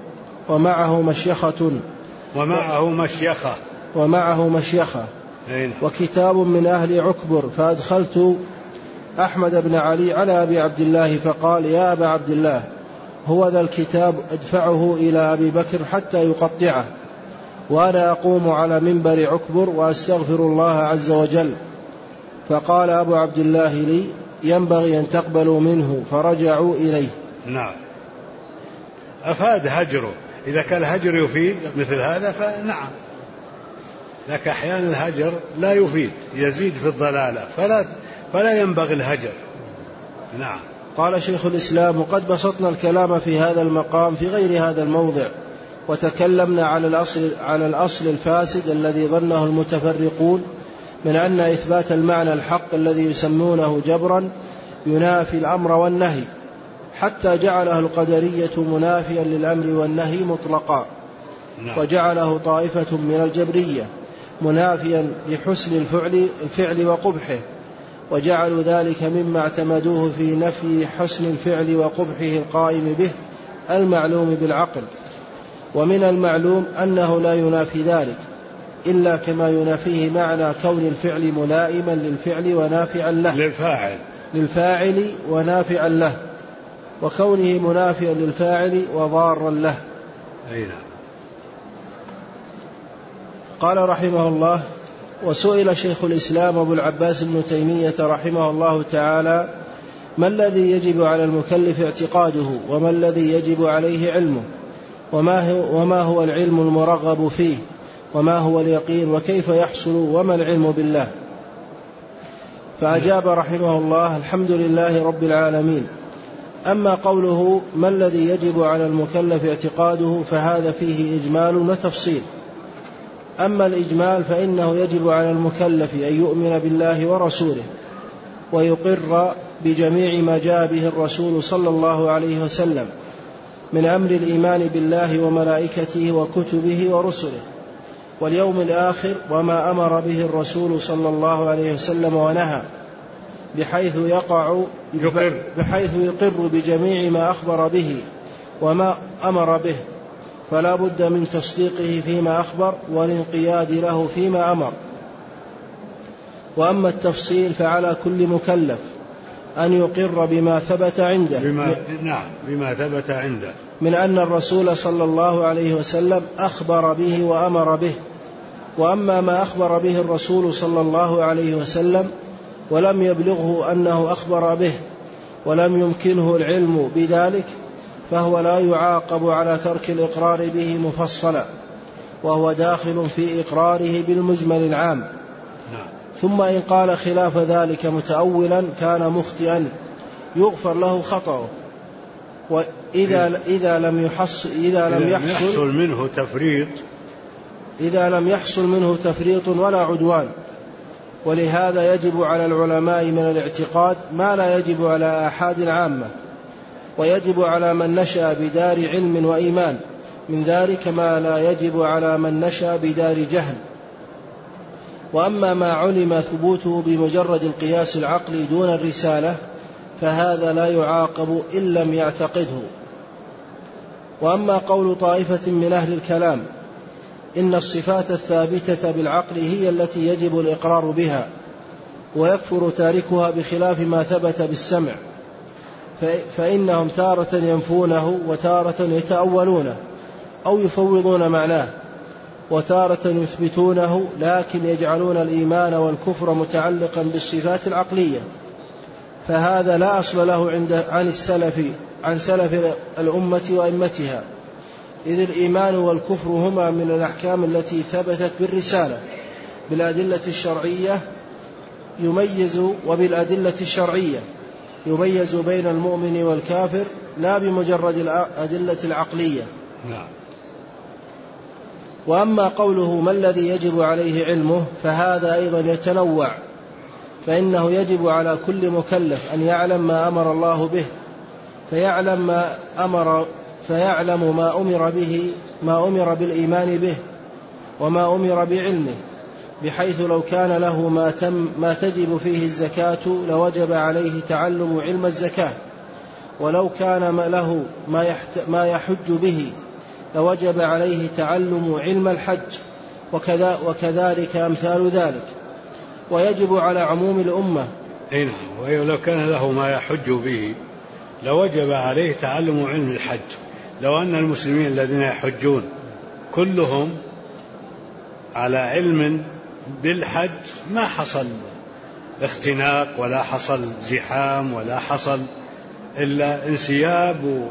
ومعه مشيخة وكتاب من أهل عكبر، فأدخلت أحمد بن علي على أبي عبد الله فقال يا أبا عبد الله هو ذا الكتاب أدفعه إلى أبي بكر حتى يقطعه، وأنا أقوم على منبر عكبر وأستغفر الله عز وجل. فقال أبو عبد الله لي ينبغي أن تقبلوا منه، فرجعوا إليه. نعم. أفاد هجره، إذا كان الهجر يفيد مثل هذا فنعم، لكن أحيانا الهجر لا يفيد يزيد في الضلالة فلا ينبغي الهجر. نعم. قال شيخ الإسلام وقد بسطنا الكلام في هذا المقام في غير هذا الموضع، وتكلمنا على الأصل الفاسد الذي ظنه المتفرقون من أن إثبات المعنى الحق الذي يسمونه جبرا ينافي الأمر والنهي، حتى جعله القدرية منافيا للأمر والنهي مطلقا، وجعله طائفة من الجبرية منافيا لحسن الفعل وقبحه، وجعلوا ذلك مما اعتمدوه في نفي حسن الفعل وقبحه القائم به المعلوم بالعقل. ومن المعلوم أنه لا ينافي ذلك إلا كما ينافيه معنى كون الفعل ملائما للفعل ونافعا له للفاعل ونافعا له، وكونه منافيا للفاعل وضارا له. قال رحمه الله: وسئل شيخ الإسلام أبو العباس بن تيمية رحمه الله تعالى: ما الذي يجب على المكلف اعتقاده، وما الذي يجب عليه علمه، وما هو العلم المرغب فيه، وما هو اليقين، وكيف يحصل، وما العلم بالله؟ فأجاب رحمه الله: الحمد لله رب العالمين. أما قوله ما الذي يجب على المكلف اعتقاده فهذا فيه إجمال وتفصيل. أما الإجمال فإنه يجب على المكلف أن يؤمن بالله ورسوله، ويقر بجميع ما جاء به الرسول صلى الله عليه وسلم من أمر الإيمان بالله وملائكته وكتبه ورسله واليوم الآخر، وما أمر به الرسول صلى الله عليه وسلم ونهى، بحيث يقر بجميع ما أخبر به وما أمر به، فلا بد من تصديقه فيما أخبر والانقياد له فيما أمر. وأما التفصيل فعلى كل مكلف أن يقر بما ثبت عنده بما ثبت عنده من أن الرسول صلى الله عليه وسلم أخبر به وأمر به. وأما ما أخبر به الرسول صلى الله عليه وسلم ولم يبلغه أنه أخبر به ولم يمكنه العلم بذلك فهو لا يعاقب على ترك الإقرار به مفصلا، وهو داخل في إقراره بالمجمل العام. ثم إن قال خلاف ذلك متأولا كان مخطئا يغفر له خطأه، إذا لم يحصل منه تفريط ولا عدوان. ولهذا يجب على العلماء من الاعتقاد ما لا يجب على آحاد عامة، ويجب على من نشأ بدار علم وإيمان من ذلك ما لا يجب على من نشأ بدار جهل. وأما ما علم ثبوته بمجرد القياس العقلي دون الرسالة فهذا لا يعاقب إن لم يعتقده. وأما قول طائفة من أهل الكلام إن الصفات الثابتة بالعقل هي التي يجب الإقرار بها ويكفر تاركها بخلاف ما ثبت بالسمع، فإنهم تارة ينفونه وتارة يتأولونه أو يفوضون معناه، وتارة يثبتونه لكن يجعلون الإيمان والكفر متعلقا بالصفات العقلية، فهذا لا أصل له عن سلف الأمة وأئمتها، إذ الإيمان والكفر هما من الأحكام التي ثبتت بالرسالة بالأدلة الشرعية يميز بين المؤمن والكافر لا بمجرد الأدلة العقلية. وأما قوله ما الذي يجب عليه علمه فهذا أيضا يتنوع، فإنه يجب على كل مكلف أن يعلم ما أمر الله به فيعلم ما أمر بالإيمان به وما أمر بعلمه، بحيث لو كان له ما تجب فيه الزكاة لوجب عليه تعلم علم الزكاة، ولو كان له ما يحج به لوجب عليه تعلم علم الحج، وكذلك أمثال ذلك. ويجب على عموم الأمة ولو كان له ما يحج به لوجب عليه تعلم علم الحج. لو أن المسلمين الذين يحجون كلهم على علم بالحج ما حصل اختناق ولا حصل زحام ولا حصل إلا انسياب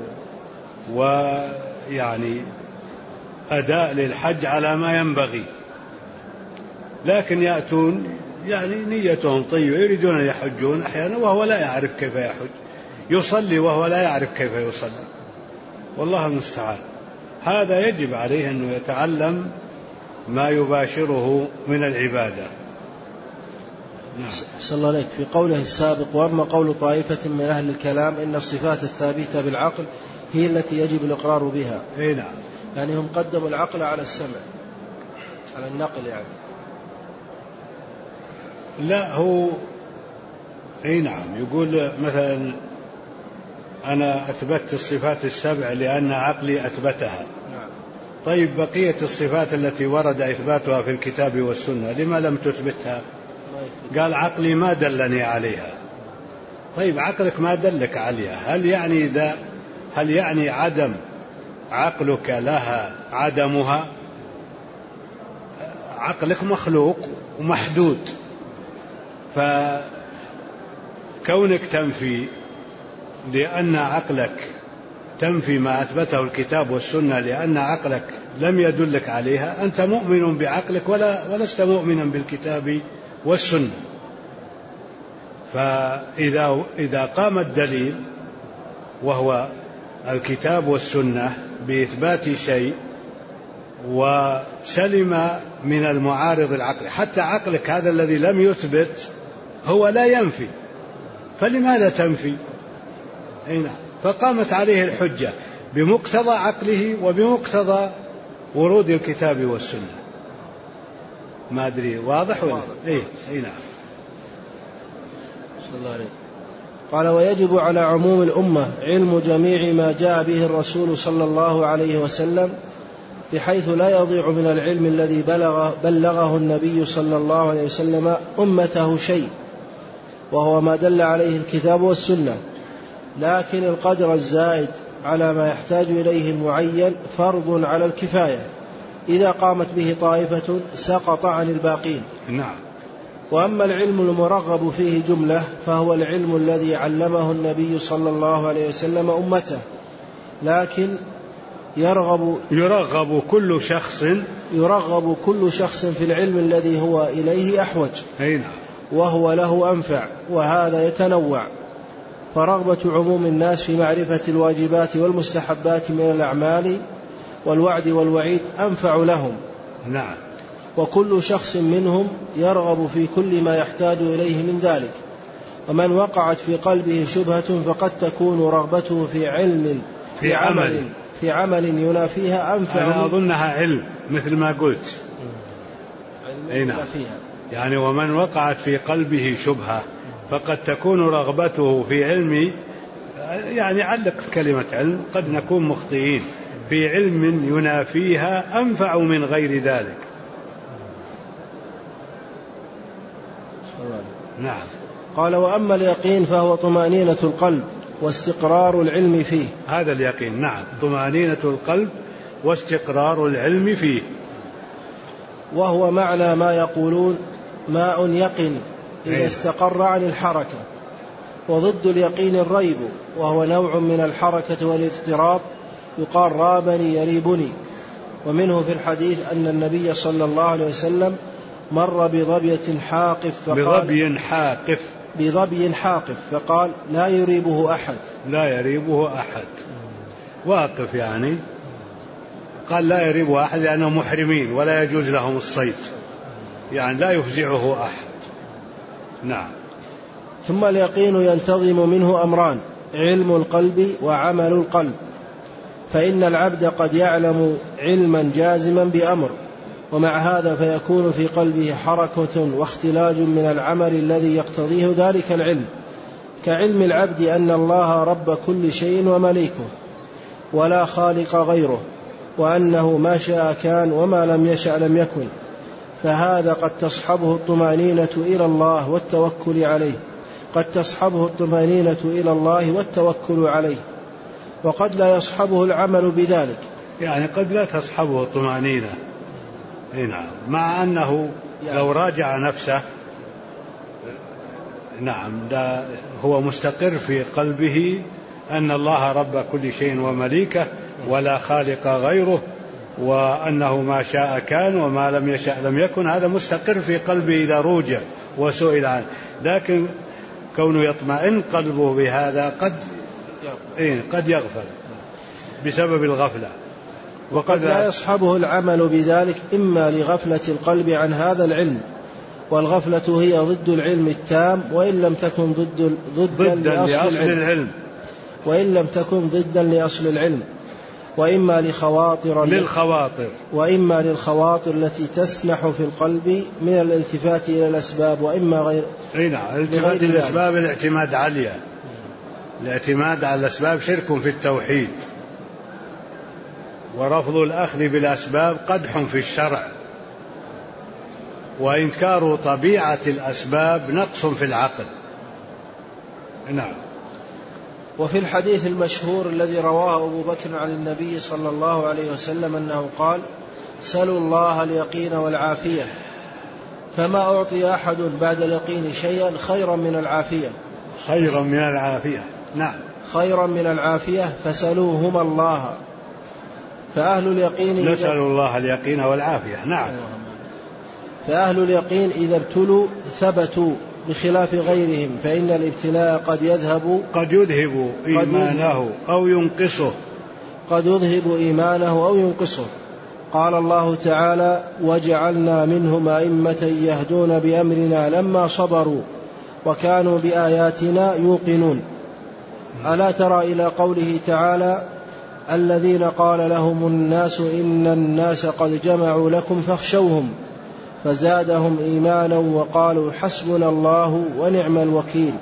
ويعني أداء للحج على ما ينبغي، لكن يأتون يعني نيتهم طيبة يريدون أن يحجون أحيانا وهو لا يعرف كيف يحج، يصلي وهو لا يعرف كيف يصلي، والله المستعان. هذا يجب عليه أنه يتعلم ما يباشره من العبادة. صلى الله عليك. في قوله السابق: وأما قول طائفة من أهل الكلام إن الصفات الثابتة بالعقل هي التي يجب الإقرار بها. أي نعم. يعني هم قدموا العقل على السمع، على النقل يعني. لا، هو أي نعم، يقول مثلا أنا أثبتت الصفات السبع لأن عقلي أثبتها. نعم. طيب بقية الصفات التي ورد إثباتها في الكتاب والسنة لما لم تثبتها؟ قال عقلي ما دلني عليها. طيب عقلك ما دلك عليها، هل يعني عدم عقلك لها عدمها؟ عقلك مخلوق ومحدود، فكونك تنفي لأن عقلك تنفي ما أثبته الكتاب والسنة لأن عقلك لم يدلك عليها، أنت مؤمن بعقلك ولست مؤمنا بالكتاب والسنة. فإذا قام الدليل وهو الكتاب والسنة بإثبات شيء وسلم من المعارض العقل، حتى عقلك هذا الذي لم يثبت هو لا ينفي، فلماذا تنفي؟ فقامت عليه الحجة بمقتضى عقله وبمقتضى ورود الكتاب والسنة. ما أدري واضح ولا؟ أي نعم. الله عليه. قال: ويجب على عموم الأمة علم جميع ما جاء به الرسول صلى الله عليه وسلم، بحيث لا يضيع من العلم الذي بلغه النبي صلى الله عليه وسلم أمته شيء، وهو ما دل عليه الكتاب والسنة. لكن القدر الزائد على ما يحتاج إليه المعين فرض على الكفاية، إذا قامت به طائفة سقط عن الباقين. نعم. وأما العلم المرغب فيه جملة فهو العلم الذي علمه النبي صلى الله عليه وسلم أمته، لكن يرغب كل شخص في العلم الذي هو إليه أحوج، وهو له أنفع، وهذا يتنوع. فرغبة عموم الناس في معرفة الواجبات والمستحبات من الأعمال والوعد والوعيد أنفع لهم. نعم. وكل شخص منهم يرغب في كل ما يحتاج إليه من ذلك. ومن وقعت في قلبه شبهة فقد تكون رغبته في عمل ينافيها أنفع. أنا أظنها علم مثل ما قلت. نعم. يعني ومن وقعت في قلبه شبهة فقد تكون رغبته في علم، يعني علق كلمة علم، قد نكون مخطئين، في علم ينافيها أنفع من غير ذلك. نعم. قال: وأما اليقين فهو طمأنينة القلب واستقرار العلم فيه. هذا اليقين، نعم، طمأنينة القلب واستقرار العلم فيه. وهو معنى ما يقولون ماء يقن إذا استقر عن الحركة. وضد اليقين الريب، وهو نوع من الحركة والاضطراب، يقال رابني يريبني. ومنه في الحديث أن النبي صلى الله عليه وسلم مر بظبي حاقف فقال: لا يريبه أحد. واقف، يعني قال لا يريبه أحد لأنهم محرمين ولا يجوز لهم الصيد، يعني لا يفزعه أحد. نعم. ثم اليقين ينتظم منه أمران: علم القلب وعمل القلب. فإن العبد قد يعلم علما جازما بأمر، ومع هذا فيكون في قلبه حركة واختلاج من العمل الذي يقتضيه ذلك العلم، كعلم العبد أن الله رب كل شيء ومليكه ولا خالق غيره، وأنه ما شاء كان وما لم يشأ لم يكن. فهذا قد تصحبه الطمأنينة إلى الله والتوكل عليه، وقد لا يصحبه العمل بذلك. يعني قد لا تصحبه الطمأنينة، نعم، مع أنه لو راجع نفسه، نعم، هو مستقر في قلبه أن الله رب كل شيء ومليكه ولا خالق غيره، وأنه ما شاء كان وما لم يشأ لم يكن. هذا مستقر في قلبه إذا روج وسئل عنه، لكن كونه يطمئن قلبه بهذا قد يغفل بسبب الغفلة. وقد لا يصحبه العمل بذلك إما لغفلة القلب عن هذا العلم، والغفلة هي ضد العلم التام وإن لم تكن ضدا لأصل العلم، وإن لم تكن ضدا لأصل العلم، وإما للخواطر التي تسنح في القلب من الالتفات إلى الأسباب، وإما غير الالتفات إلى الأسباب الاعتماد عليها. الاعتماد على الأسباب شرك في التوحيد، ورفض الأخذ بالأسباب قدح في الشرع، وإنكار طبيعة الأسباب نقص في العقل. نعم. وفي الحديث المشهور الذي رواه أبو بكر عن النبي صلى الله عليه وسلم أنه قال: سلوا الله اليقين والعافية، فما أعطي أحد بعد اليقين شيئا خيرا من العافية. نعم، خيرا من العافية فسلوهما الله. فأهل اليقين نسأل الله اليقين والعافية. نعم. فأهل اليقين إذا ابتلوا ثبتوا بخلاف غيرهم، فإن الابتلاء قد يذهب إيمانه أو ينقصه. قال الله تعالى: وجعلنا منهم أئمة يهدون بأمرنا لما صبروا وكانوا بآياتنا يوقنون. ألا ترى إلى قوله تعالى: الذين قال لهم الناس إن الناس قد جمعوا لكم فاخشوهم فزادهم إيمانا وقالوا حسبنا الله ونعم الوكيل.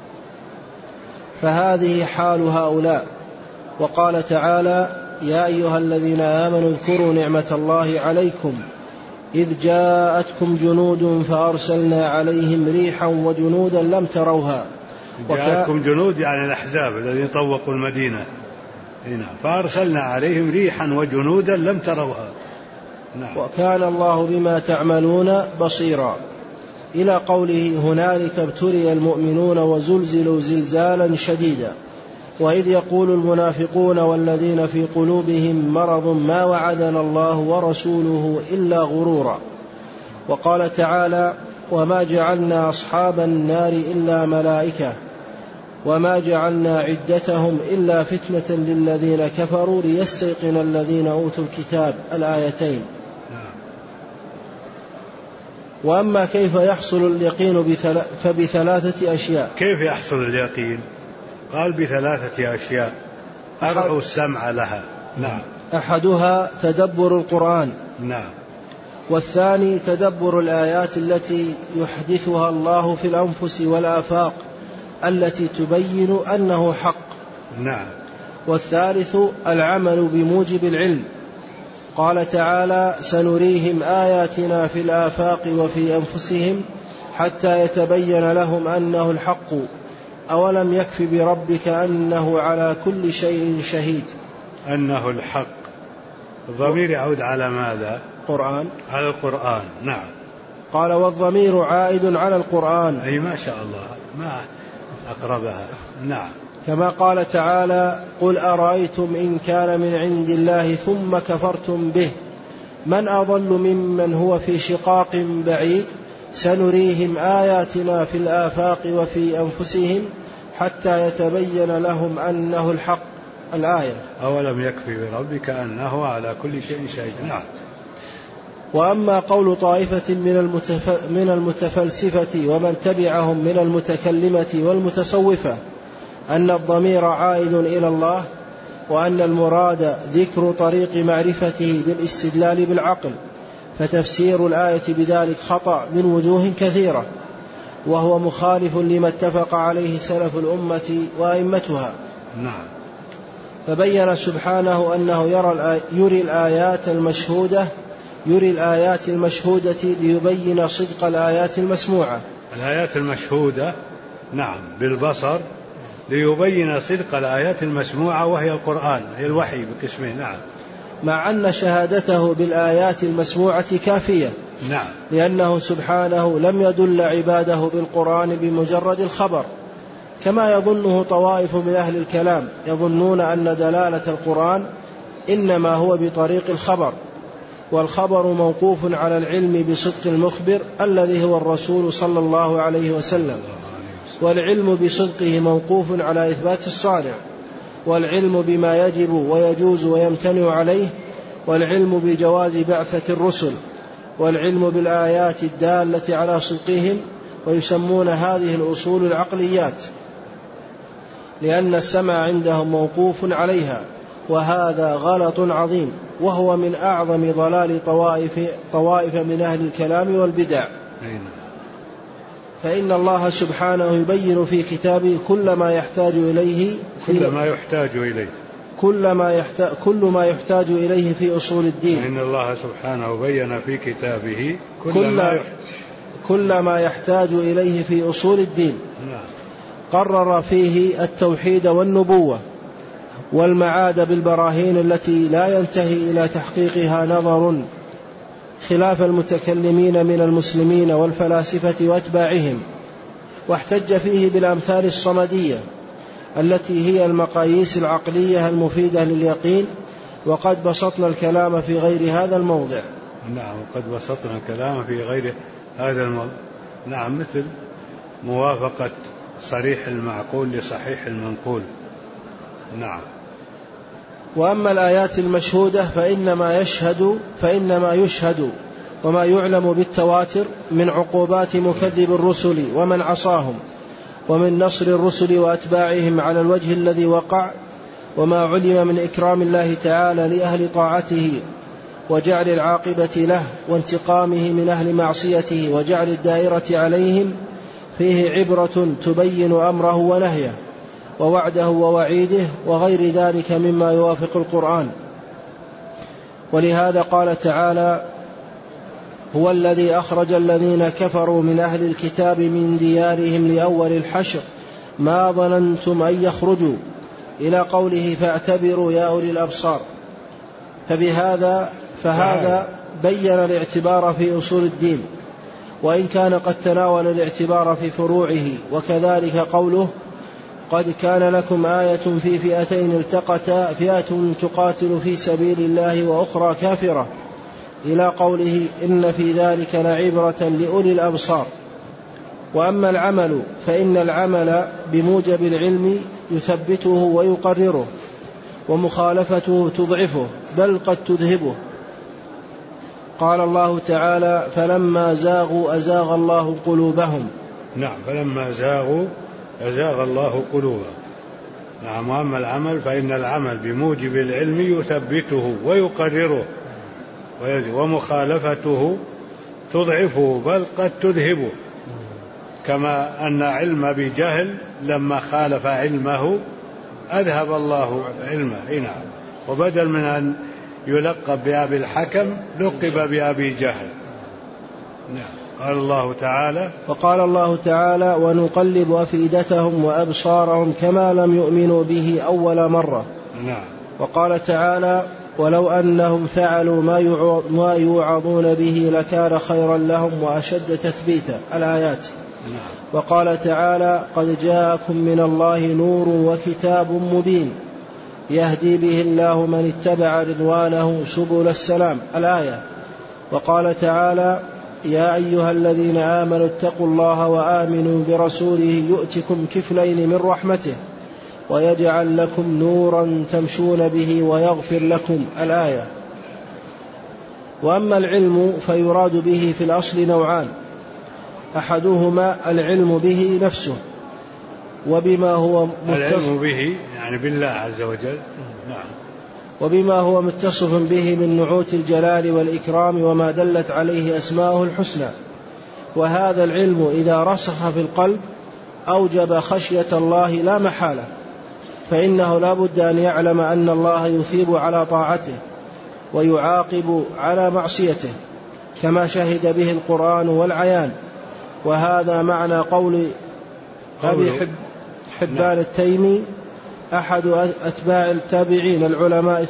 فهذه حال هؤلاء. وقال تعالى: يا أيها الذين آمنوا اذكروا نعمة الله عليكم إذ جاءتكم جنود فأرسلنا عليهم ريحا وجنودا لم تروها. جاءتكم جنود يعني الأحزاب الذين طوقوا المدينة، فأرسلنا عليهم ريحا وجنودا لم تروها. نعم. وكان الله بما تعملون بصيرا. إلى قوله: هنالك ابتلي المؤمنون وزلزلوا زلزالا شديدا وإذ يقول المنافقون والذين في قلوبهم مرض ما وعدنا الله ورسوله إلا غرورا. وقال تعالى: وما جعلنا أصحاب النار إلا ملائكة وما جعلنا عدتهم إلا فتنة للذين كفروا ليستيقن الذين أوتوا الكتاب. الآيتين. وأما كيف يحصل اليقين فبثلاثة أشياء. كيف يحصل اليقين؟ قال بثلاثة أشياء أرعوا السمع لها. نعم. أحدها تدبر القرآن. نعم. والثاني تدبر الآيات التي يحدثها الله في الأنفس والآفاق التي تبين أنه حق. نعم. والثالث العمل بموجب العلم. قال تعالى: سنريهم آياتنا في الآفاق وفي أنفسهم حتى يتبين لهم أنه الحق أولم يكف بربك أنه على كل شيء شهيد. أنه الحق، الضمير يعود على ماذا؟ قرآن. على القرآن. نعم. قال: والضمير عائد على القرآن. أي ما شاء الله، ما أقربها. نعم. كما قال تعالى: قل أرأيتم إن كان من عند الله ثم كفرتم به من أضل ممن هو في شقاق بعيد سنريهم آياتنا في الآفاق وفي أنفسهم حتى يتبين لهم أنه الحق. الآية. أولم يكفي بربك أنه على كل شيء شهيد. نعم. وأما قول طائفة من المتفلسفة ومن تبعهم من المتكلمة والمتصوفة أن الضمير عائد إلى الله وأن المراد ذكر طريق معرفته بالاستدلال بالعقل، فتفسير الآية بذلك خطأ من وجوه كثيرة، وهو مخالف لما اتفق عليه سلف الأمة وأئمتها. نعم. فبين سبحانه أنه يري الآيات المشهودة ليبين صدق الآيات المسموعة. الآيات المشهودة نعم بالبصر ليبين صدق الآيات المسموعة وهي القرآن، هي الوحي بقسمين. نعم. مع أن شهادته بالآيات المسموعة كافية. نعم. لأنه سبحانه لم يدل عباده بالقرآن بمجرد الخبر، كما يظنه طوائف من أهل الكلام يظنون أن دلالة القرآن إنما هو بطريق الخبر، والخبر موقوف على العلم بصدق المخبر الذي هو الرسول صلى الله عليه وسلم، والعلم بصدقه موقوف على إثبات الصانع، والعلم بما يجب ويجوز ويمتنع عليه والعلم بجواز بعثة الرسل، والعلم بالآيات الدالة على صدقهم، ويسمون هذه الأصول العقليات، لأن السمع عندهم موقوف عليها، وهذا غلط عظيم، وهو من أعظم ضلال طوائف من أهل الكلام والبدع. فإن الله سبحانه يبين في كتابه كل ما يحتاج إليه في أصول الدين. فإن الله سبحانه بين في كتابه كل ما يحتاج إليه في أصول الدين. قرر فيه التوحيد والنبوة والمعاد بالبراهين التي لا ينتهي إلى تحقيقها نظر، خلاف المتكلمين من المسلمين والفلاسفة وأتباعهم. واحتج فيه بالأمثال الصمدية التي هي المقاييس العقلية المفيدة لليقين، وقد بسطنا الكلام في غير هذا الموضع. نعم، وقد بسطنا الكلام في غير هذا الموضع. نعم، مثل موافقة صريح المعقول لصحيح المنقول. نعم. وأما الآيات المشهودة فإنما يشهد وما يعلم بالتواتر من عقوبات مكذب الرسل ومن عصاهم، ومن نصر الرسل وأتباعهم على الوجه الذي وقع، وما علم من إكرام الله تعالى لأهل طاعته وجعل العاقبة له، وانتقامه من أهل معصيته وجعل الدائرة عليهم، فيه عبرة تبين أمره ونهيه ووعده ووعيده وغير ذلك مما يوافق القرآن. ولهذا قال تعالى: هو الذي أخرج الذين كفروا من أهل الكتاب من ديارهم لأول الحشر ما ظننتم أن يخرجوا، إلى قوله: فاعتبروا يا أولي الأبصار. فهذا بين الاعتبار في أصول الدين، وإن كان قد تناول الاعتبار في فروعه. وكذلك قوله: قد كان لكم آية في فئتين التقتا، فئة تقاتل في سبيل الله وأخرى كافرة، إلى قوله: إن في ذلك لعبرة لأولي الأبصار. وأما العمل فإن العمل بموجب العلم يثبته ويقرره، ومخالفته تضعفه بل قد تذهبه. قال الله تعالى: فلما زاغوا أزاغ الله قلوبهم. نعم، فلما زاغوا أزاغ الله قلوبهم. نعم. وأما العمل فإن العمل بموجب العلم يثبته ويقرره، ومخالفته تضعفه بل قد تذهبه، كما أن علم بجهل لما خالف علمه أذهب الله علمه. نعم. وبدل من أن يلقب بأبي الحكم لقب بأبي جهل. نعم. وقال الله تعالى: ونقلب أفئدتهم وأبصارهم كما لم يؤمنوا به أول مرة. نعم. وقال تعالى: ولو أنهم فعلوا ما يوعظون به لكان خيرا لهم وأشد تثبيتا. الآيات. نعم. وقال تعالى: قد جاءكم من الله نور وكتاب مبين يهدي به الله من اتبع رضوانه سبل السلام. الآية. وقال تعالى: يا أيها الذين آمنوا اتقوا الله وآمنوا برسوله يؤتكم كفلين من رحمته ويجعل لكم نورا تمشون به ويغفر لكم. الآية. وأما العلم فيراد به في الأصل نوعان: أحدهما العلم به نفسه وبما هو العلم به يعني بالله عز وجل. نعم. وبما هو متصف به من نعوت الجلال والإكرام وما دلت عليه أسماؤه الحسنى. وهذا العلم إذا رسخ في القلب أوجب خشية الله لا محالة، فإنه لا بد أن يعلم أن الله يثيب على طاعته ويعاقب على معصيته، كما شهد به القرآن والعيان. وهذا معنى قول أبي حبان التيمي أحد أتباع التابعين: العلماء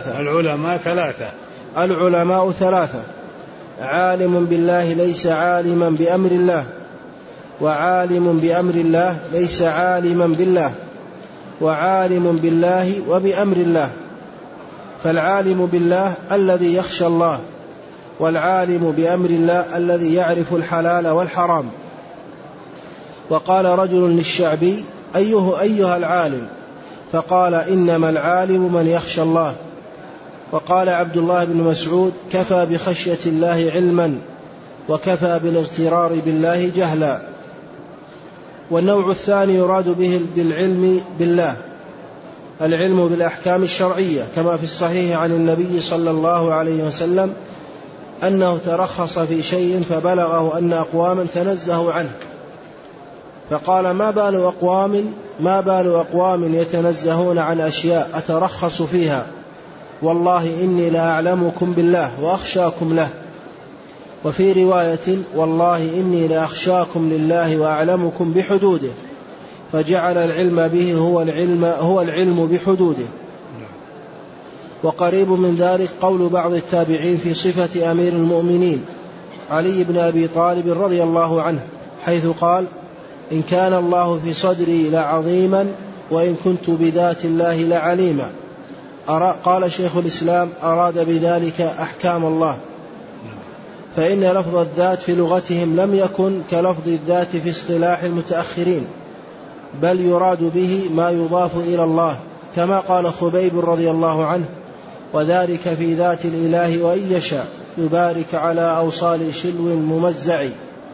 ثلاثة: عالم بالله ليس عالما بأمر الله، وعالم بأمر الله ليس عالما بالله، وعالم بالله وبأمر الله. فالعالم بالله الذي يخشى الله، والعالم بأمر الله الذي يعرف الحلال والحرام. وقال رجل للشعبي: أيها العالم؟ فقال: إنما العالم من يخشى الله. وقال عبد الله بن مسعود: كفى بخشية الله علما وكفى بالاغترار بالله جهلا. والنوع الثاني يراد به بالعلم بالله العلم بالأحكام الشرعية، كما في الصحيح عن النبي صلى الله عليه وسلم أنه ترخص في شيء فبلغه أن أقواما تنزهوا عنه، فقال: ما بال أقوام يتنزهون عن أشياء أترخص فيها، والله إني لأعلمكم بالله وأخشاكم له. وفي رواية: والله إني لأخشاكم لله وأعلمكم بحدوده، فجعل العلم به هو العلم بحدوده. وقريب من ذلك قول بعض التابعين في صفة أمير المؤمنين علي بن أبي طالب رضي الله عنه، حيث قال: إن كان الله في صدري لعظيما وإن كنت بذات الله لعليما. قال شيخ الإسلام: أراد بذلك أحكام الله، فإن لفظ الذات في لغتهم لم يكن كلفظ الذات في اصطلاح المتأخرين، بل يراد به ما يضاف إلى الله، كما قال خبيب رضي الله عنه: وذلك في ذات الإله وإن يشاء يبارك على أوصال شلو ممزع.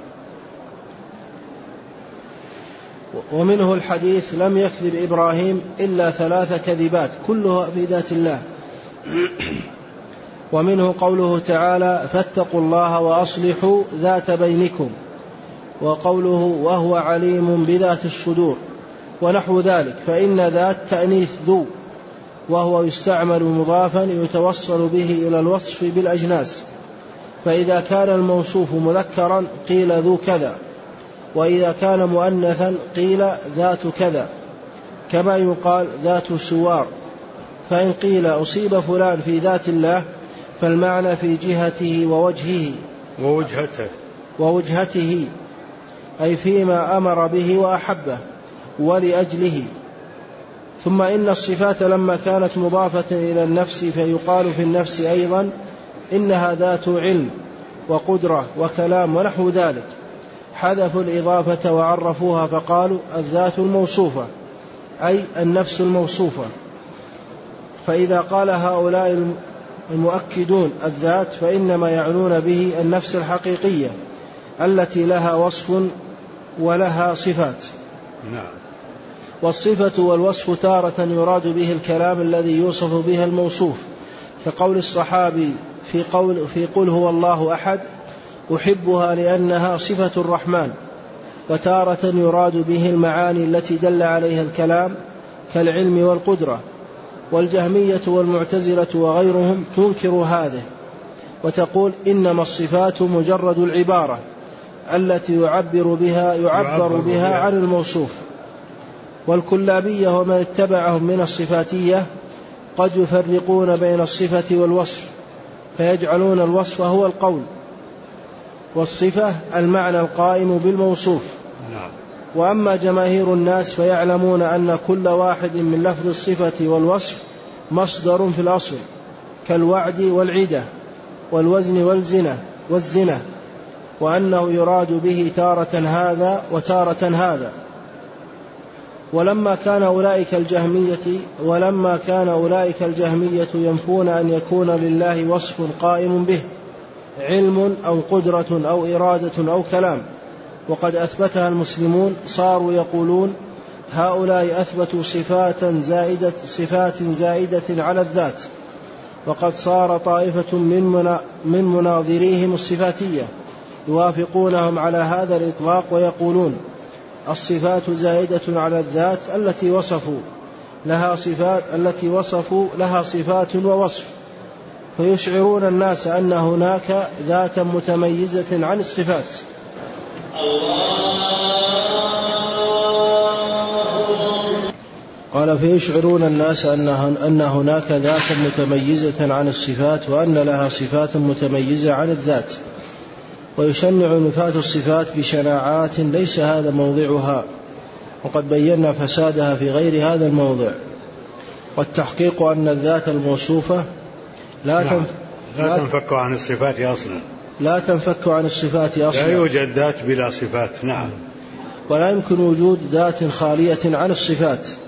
ومنه الحديث: لم يكذب إبراهيم إلا 3 كذبات كلها في ذات الله. ومنه قوله تعالى: فاتقوا الله وأصلحوا ذات بينكم، وقوله: وهو عليم بذات الصدور، ونحو ذلك. فإن ذات تأنيث ذو، وهو يستعمل مضافا يتوصل به إلى الوصف بالأجناس، فإذا كان الموصوف مذكرا قيل ذو كذا، وإذا كان مؤنثا قيل ذات كذا، كما يقال ذات سوار. فإن قيل أصيب فلان في ذات الله فالمعنى في جهته ووجهته أي فيما أمر به وأحبه ولأجله. ثم إن الصفات لما كانت مضافة إلى النفس فيقال في النفس أيضا إنها ذات علم وقدرة وكلام ونحو ذلك، حذفوا الإضافة وعرفوها فقالوا الذات الموصوفة، أي النفس الموصوفة. فإذا قال هؤلاء المؤكدون الذات فإنما يعنون به النفس الحقيقية التي لها وصف ولها صفات. والصفة والوصف تارة يراد به الكلام الذي يوصف به الموصوف، كقول الصحابي في قل هو الله أحد: أحبها لأنها صفة الرحمن. وتارة يراد به المعاني التي دل عليها الكلام كالعلم والقدرة. والجهمية والمعتزلة وغيرهم تنكر هذه وتقول إنما الصفات مجرد العبارة التي يعبر بها عن الموصوف. والكلابية ومن اتبعهم من الصفاتية قد يفرقون بين الصفة والوصف، فيجعلون الوصف هو القول، والصفة المعنى القائم بالموصوف. وأما جماهير الناس فيعلمون أن كل واحد من لفظ الصفة والوصف مصدر في الأصل، كالوعد والعدة والوزن والزنا، وأنه يراد به تارة هذا وتارة هذا. ولما كان أولئك الجهمية ينفون أن يكون لله وصف قائم به، علم أو قدرة أو إرادة أو كلام، وقد أثبتها المسلمون، صاروا يقولون هؤلاء أثبتوا صفات زائدة على الذات. وقد صار طائفة من مناظريهم الصفاتية يوافقونهم على هذا الإطلاق ويقولون الصفات زائدة على الذات التي وصفوا لها صفات ووصف، فيشعرون الناس أن هناك ذاتا متميزة عن الصفات. قال: فيشعرون الناس أن هناك ذاتا متميزة عن الصفات، وأن لها صفات متميزة عن الذات، ويشنع نفاة الصفات بشناعات ليس هذا موضعها، وقد بينا فسادها في غير هذا الموضع. والتحقيق أن الذات الموصوفة لا تنفك عن الصفات أصلا. لا يوجد ذات بلا صفات. ولا يمكن وجود ذات خالية عن الصفات،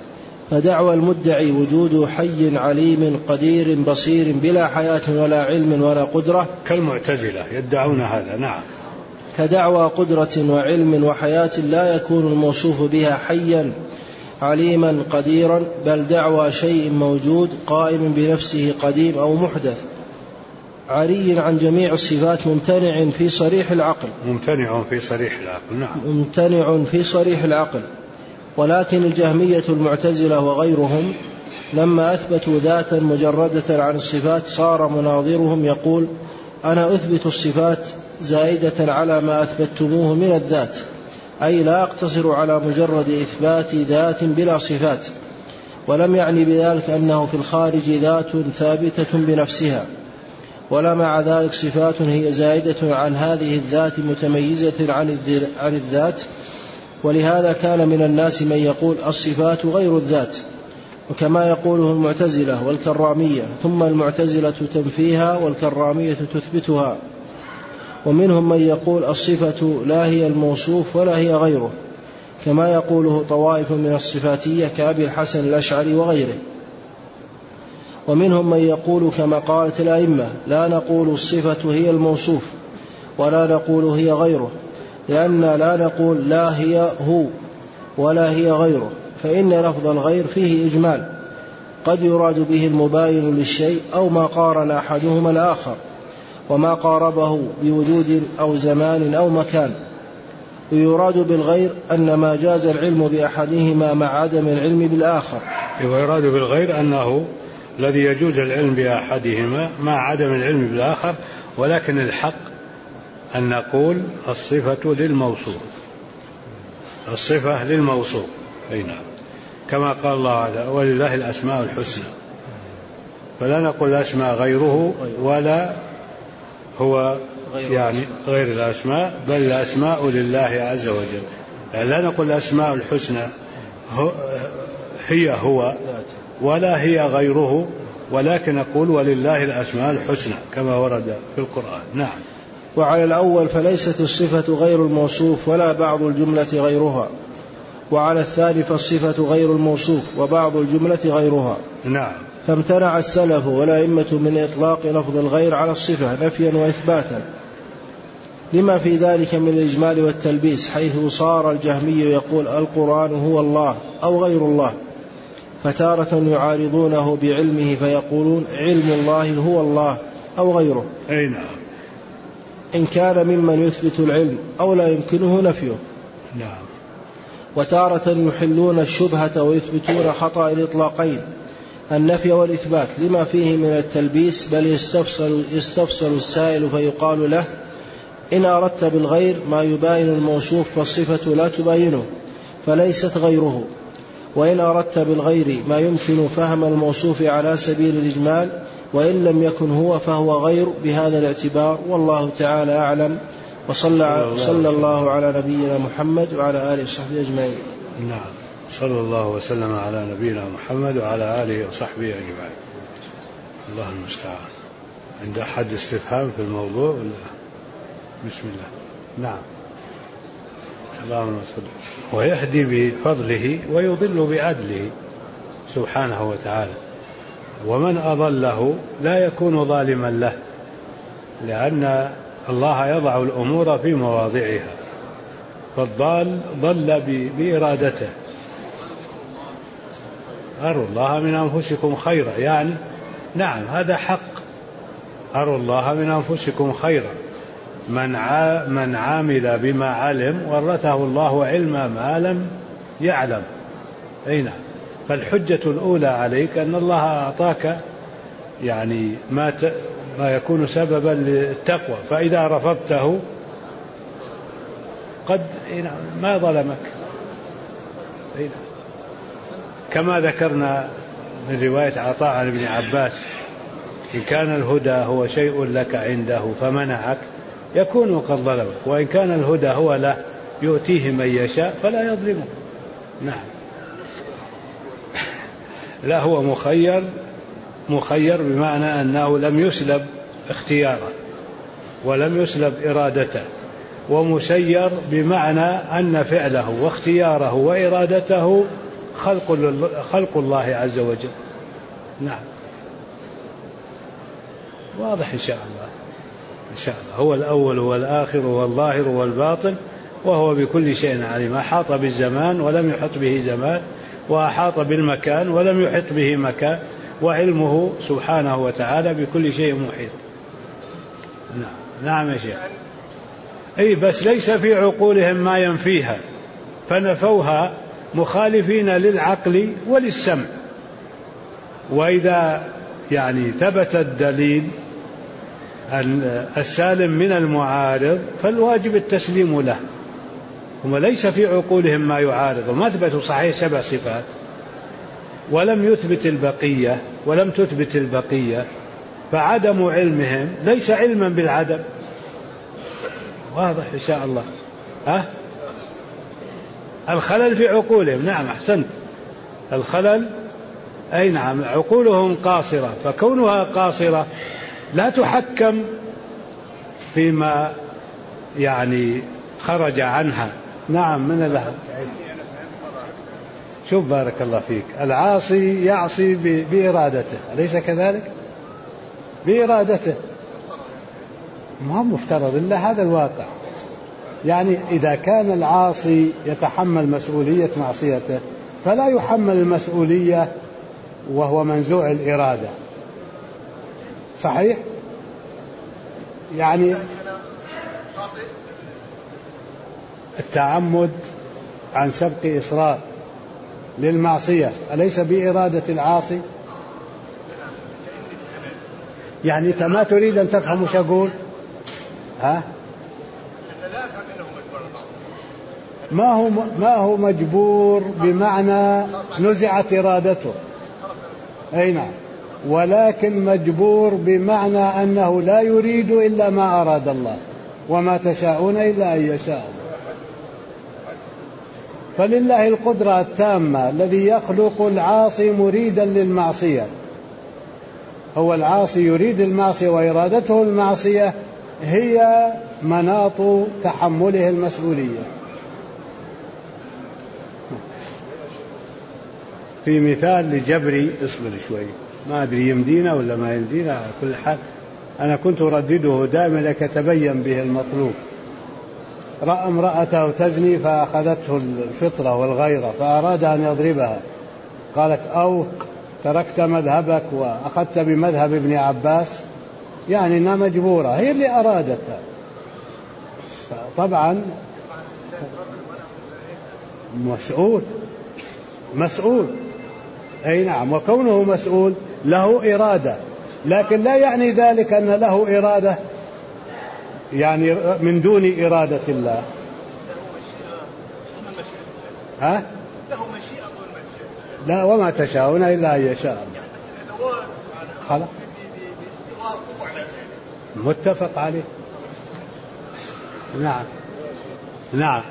فدعوى المدعي وجود حي عليم قدير بصير بلا حياة ولا علم ولا قدرة كالمعتزلة يدعون هذا. نعم. كدعوى قدرة وعلم وحياة لا يكون الموصوف بها حيا عليما قديرا، بل دعوى شيء موجود قائم بنفسه قديم أو محدث عري عن جميع الصفات ممتنع في صريح العقل. ممتنع في صريح العقل. نعم. ممتنع في صريح العقل. ولكن الجهمية المعتزلة وغيرهم لما أثبتوا ذاتا مجردة عن الصفات صار مناظرهم يقول أنا أثبت الصفات زائدة على ما أثبتموه من الذات، أي لا أقتصر على مجرد إثبات ذات بلا صفات، ولم يعني بذلك أنه في الخارج ذات ثابتة بنفسها، ولا مع ذلك صفات هي زائدة عن هذه الذات متميزة عن الذات. ولهذا كان من الناس من يقول الصفات غير الذات، وكما يقوله المعتزلة والكرامية، ثم المعتزلة تنفيها والكرامية تثبتها. ومنهم من يقول الصفة لا هي الموصوف ولا هي غيره، كما يقوله طوائف من الصفاتية كأبي الحسن الأشعري وغيره. ومنهم من يقول كما قالت الأئمة لا نقول الصفة هي الموصوف ولا نقول هي غيره، لأن لا نقول لا هي هو ولا هي غيره، فإن لفظ الغير فيه إجمال قد يراد به المباين للشيء أو ما قارن أحدهما الآخر وما قاربه بوجود أو زمان أو مكان. ويراد بالغير أن ما جاز العلم بأحدهما مع عدم العلم بالآخر. ويراد بالغير أنه الذي يجوز العلم بأحدهما مع عدم العلم بالآخر، ولكن الحق أن نقول الصفة للموصوف، الصفة للموصوف. أي نعم. كما قال الله تعالى ولله الأسماء الحسنى، فلا نقول الأسماء غيره ولا هو يعني غير الأسماء، بل الأسماء لله عز وجل. يعني لا نقول الأسماء الحسنى هي هو ولا هي غيره، ولكن نقول ولله الأسماء الحسنى كما ورد في القرآن. نعم. وعلى الأول فليست الصفة غير الموصوف ولا بعض الجملة غيرها، وعلى الثاني فالصفة غير الموصوف وبعض الجملة غيرها. نعم. فامتنع السلف والأئمة من إطلاق لفظ الغير على الصفة نفيا وإثباتا، لما في ذلك من الإجمال والتلبيس، حيث صار الجهمي يقول القرآن هو الله أو غير الله، فتارة يعارضونه بعلمه فيقولون علم الله هو الله أو غيره. أي نعم. إن كان ممن يثبت العلم أو لا يمكنه نفيه. نعم. وتارة يحلون الشبهة ويثبتون خطأ الإطلاقين النفي والإثبات لما فيه من التلبيس، بل يستفصل السائل فيقال له إن أردت بالغير ما يباين الموصوف فالصفة لا تباينه فليست غيره، وإن أردت بالغير ما يمكن فهم الموصوف على سبيل الإجمال وإن لم يكن هو فهو غير بهذا الاعتبار. والله تعالى أعلم، وصلى الله على نبينا محمد وعلى آله وصحبه أجمعين. نعم. صلى الله وسلم على نبينا محمد وعلى آله وصحبه أجمعين. الله المستعان. عند أحد استفهام في الموضوع ولا؟ بسم الله. نعم. اللهم صل. ويهدي بفضله ويضل بعدله سبحانه وتعالى، ومن أضله لا يكون ظالما له، لأن الله يضع الأمور في مواضعها، فالضال ضل بإرادته. أروا الله من أنفسكم خيرا، يعني نعم هذا حق، أروا الله من أنفسكم خيرا. من عامل بما علم ورثه الله علم ما لم يعلم. أي نعم. فالحجة الأولى عليك أن الله أعطاك يعني ما يكون سببا للتقوى، فإذا رفضته قد ما ظلمك. كما ذكرنا من رواية عطاء عن ابن عباس إن كان الهدى هو شيء لك عنده فمنعك يكون قد ظلمك، وإن كان الهدى هو له يؤتيه من يشاء فلا يظلمه. نعم. لا، هو مخير بمعنى أنه لم يسلب اختياره ولم يسلب إرادته، ومسير بمعنى أن فعله واختياره وإرادته خلق الله عز وجل. نعم، واضح إن شاء الله. إن شاء الله هو الأول والآخر والظاهر والباطن، وهو بكل شيء عليم. أحاط بالزمان ولم يحط به زمان، وأحاط بالمكان ولم يحط به مكان، وعلمه سبحانه وتعالى بكل شيء محيط. نعم يا شيخ. أي بس ليس في عقولهم ما ينفيها، فنفوها مخالفين للعقل وللسمع. وإذا يعني ثبت الدليل السالم من المعارض فالواجب التسليم له. هم ليس في عقولهم ما يعارض، وما أثبتوا صحيح 7 صفات ولم تثبت البقية، فعدم علمهم ليس علما بالعدم. واضح إن شاء الله. الخلل في عقولهم. نعم أحسنت، الخلل. أي نعم، عقولهم قاصرة، فكونها قاصرة لا تحكم فيما يعني خرج عنها. نعم من الله. شوف بارك الله فيك، العاصي يعصي بإرادته، أليس كذلك؟ بإرادته، ما هو مفترض إلا هذا الواقع. يعني إذا كان العاصي يتحمل مسؤولية معصيته فلا يحمل المسؤولية وهو منزوع الإرادة. صحيح؟ يعني التعمد عن سبق إصرار للمعصية أليس بإرادة العاصي؟ يعني أنت ما تريد أن تفهم وش أقول؟ ما هو مجبور بمعنى نزعت إرادته. أي نعم، ولكن مجبور بمعنى أنه لا يريد إلا ما أراد الله، وما تشاءون إلا أن يشاء الله. فلله القدرة التامة الذي يخلق العاصي مريدا للمعصية. هو العاصي يريد المعصية، وإرادته المعصية هي مناط تحمله المسؤولية. في مثال لجبري، اصبر شوي، ما أدري يمدينا ولا ما يمدينا، على كل حال أنا كنت أردده دائما لكتبين به المطلوب. رأى امرأته تزني فأخذته الفطرة والغيرة فأراد أن يضربها، قالت أو تركت مذهبك وأخذت بمذهب ابن عباس، يعني أنها مجبورة، هي اللي أرادتها. طبعا مسؤول. أي نعم، وكونه مسؤول له إرادة، لكن لا يعني ذلك أن له إرادة يعني من دون إرادة الله. له مشيئة لا، وما تشاءون إلا أن يشاء الله. خلاص، متفق عليه. نعم.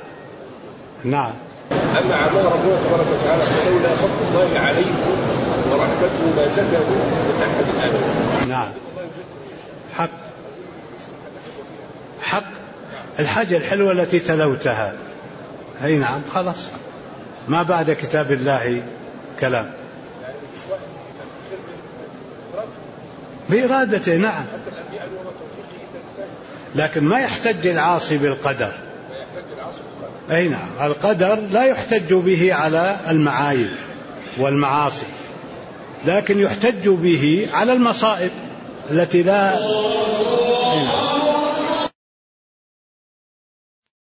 أما أعمال ربنا تبارك وتعالى فلولا فضل الله عليكم ورحمته ما زكى من أحد أبدا. نعم، حق الحاجة الحلوة التي تلوتها. أي نعم، خلاص، ما بعد كتاب الله كلام. بإرادته. نعم، لكن ما يحتج العاصي بالقدر. أي نعم، القدر لا يحتج به على المعايب والمعاصي، لكن يحتج به على المصائب التي لا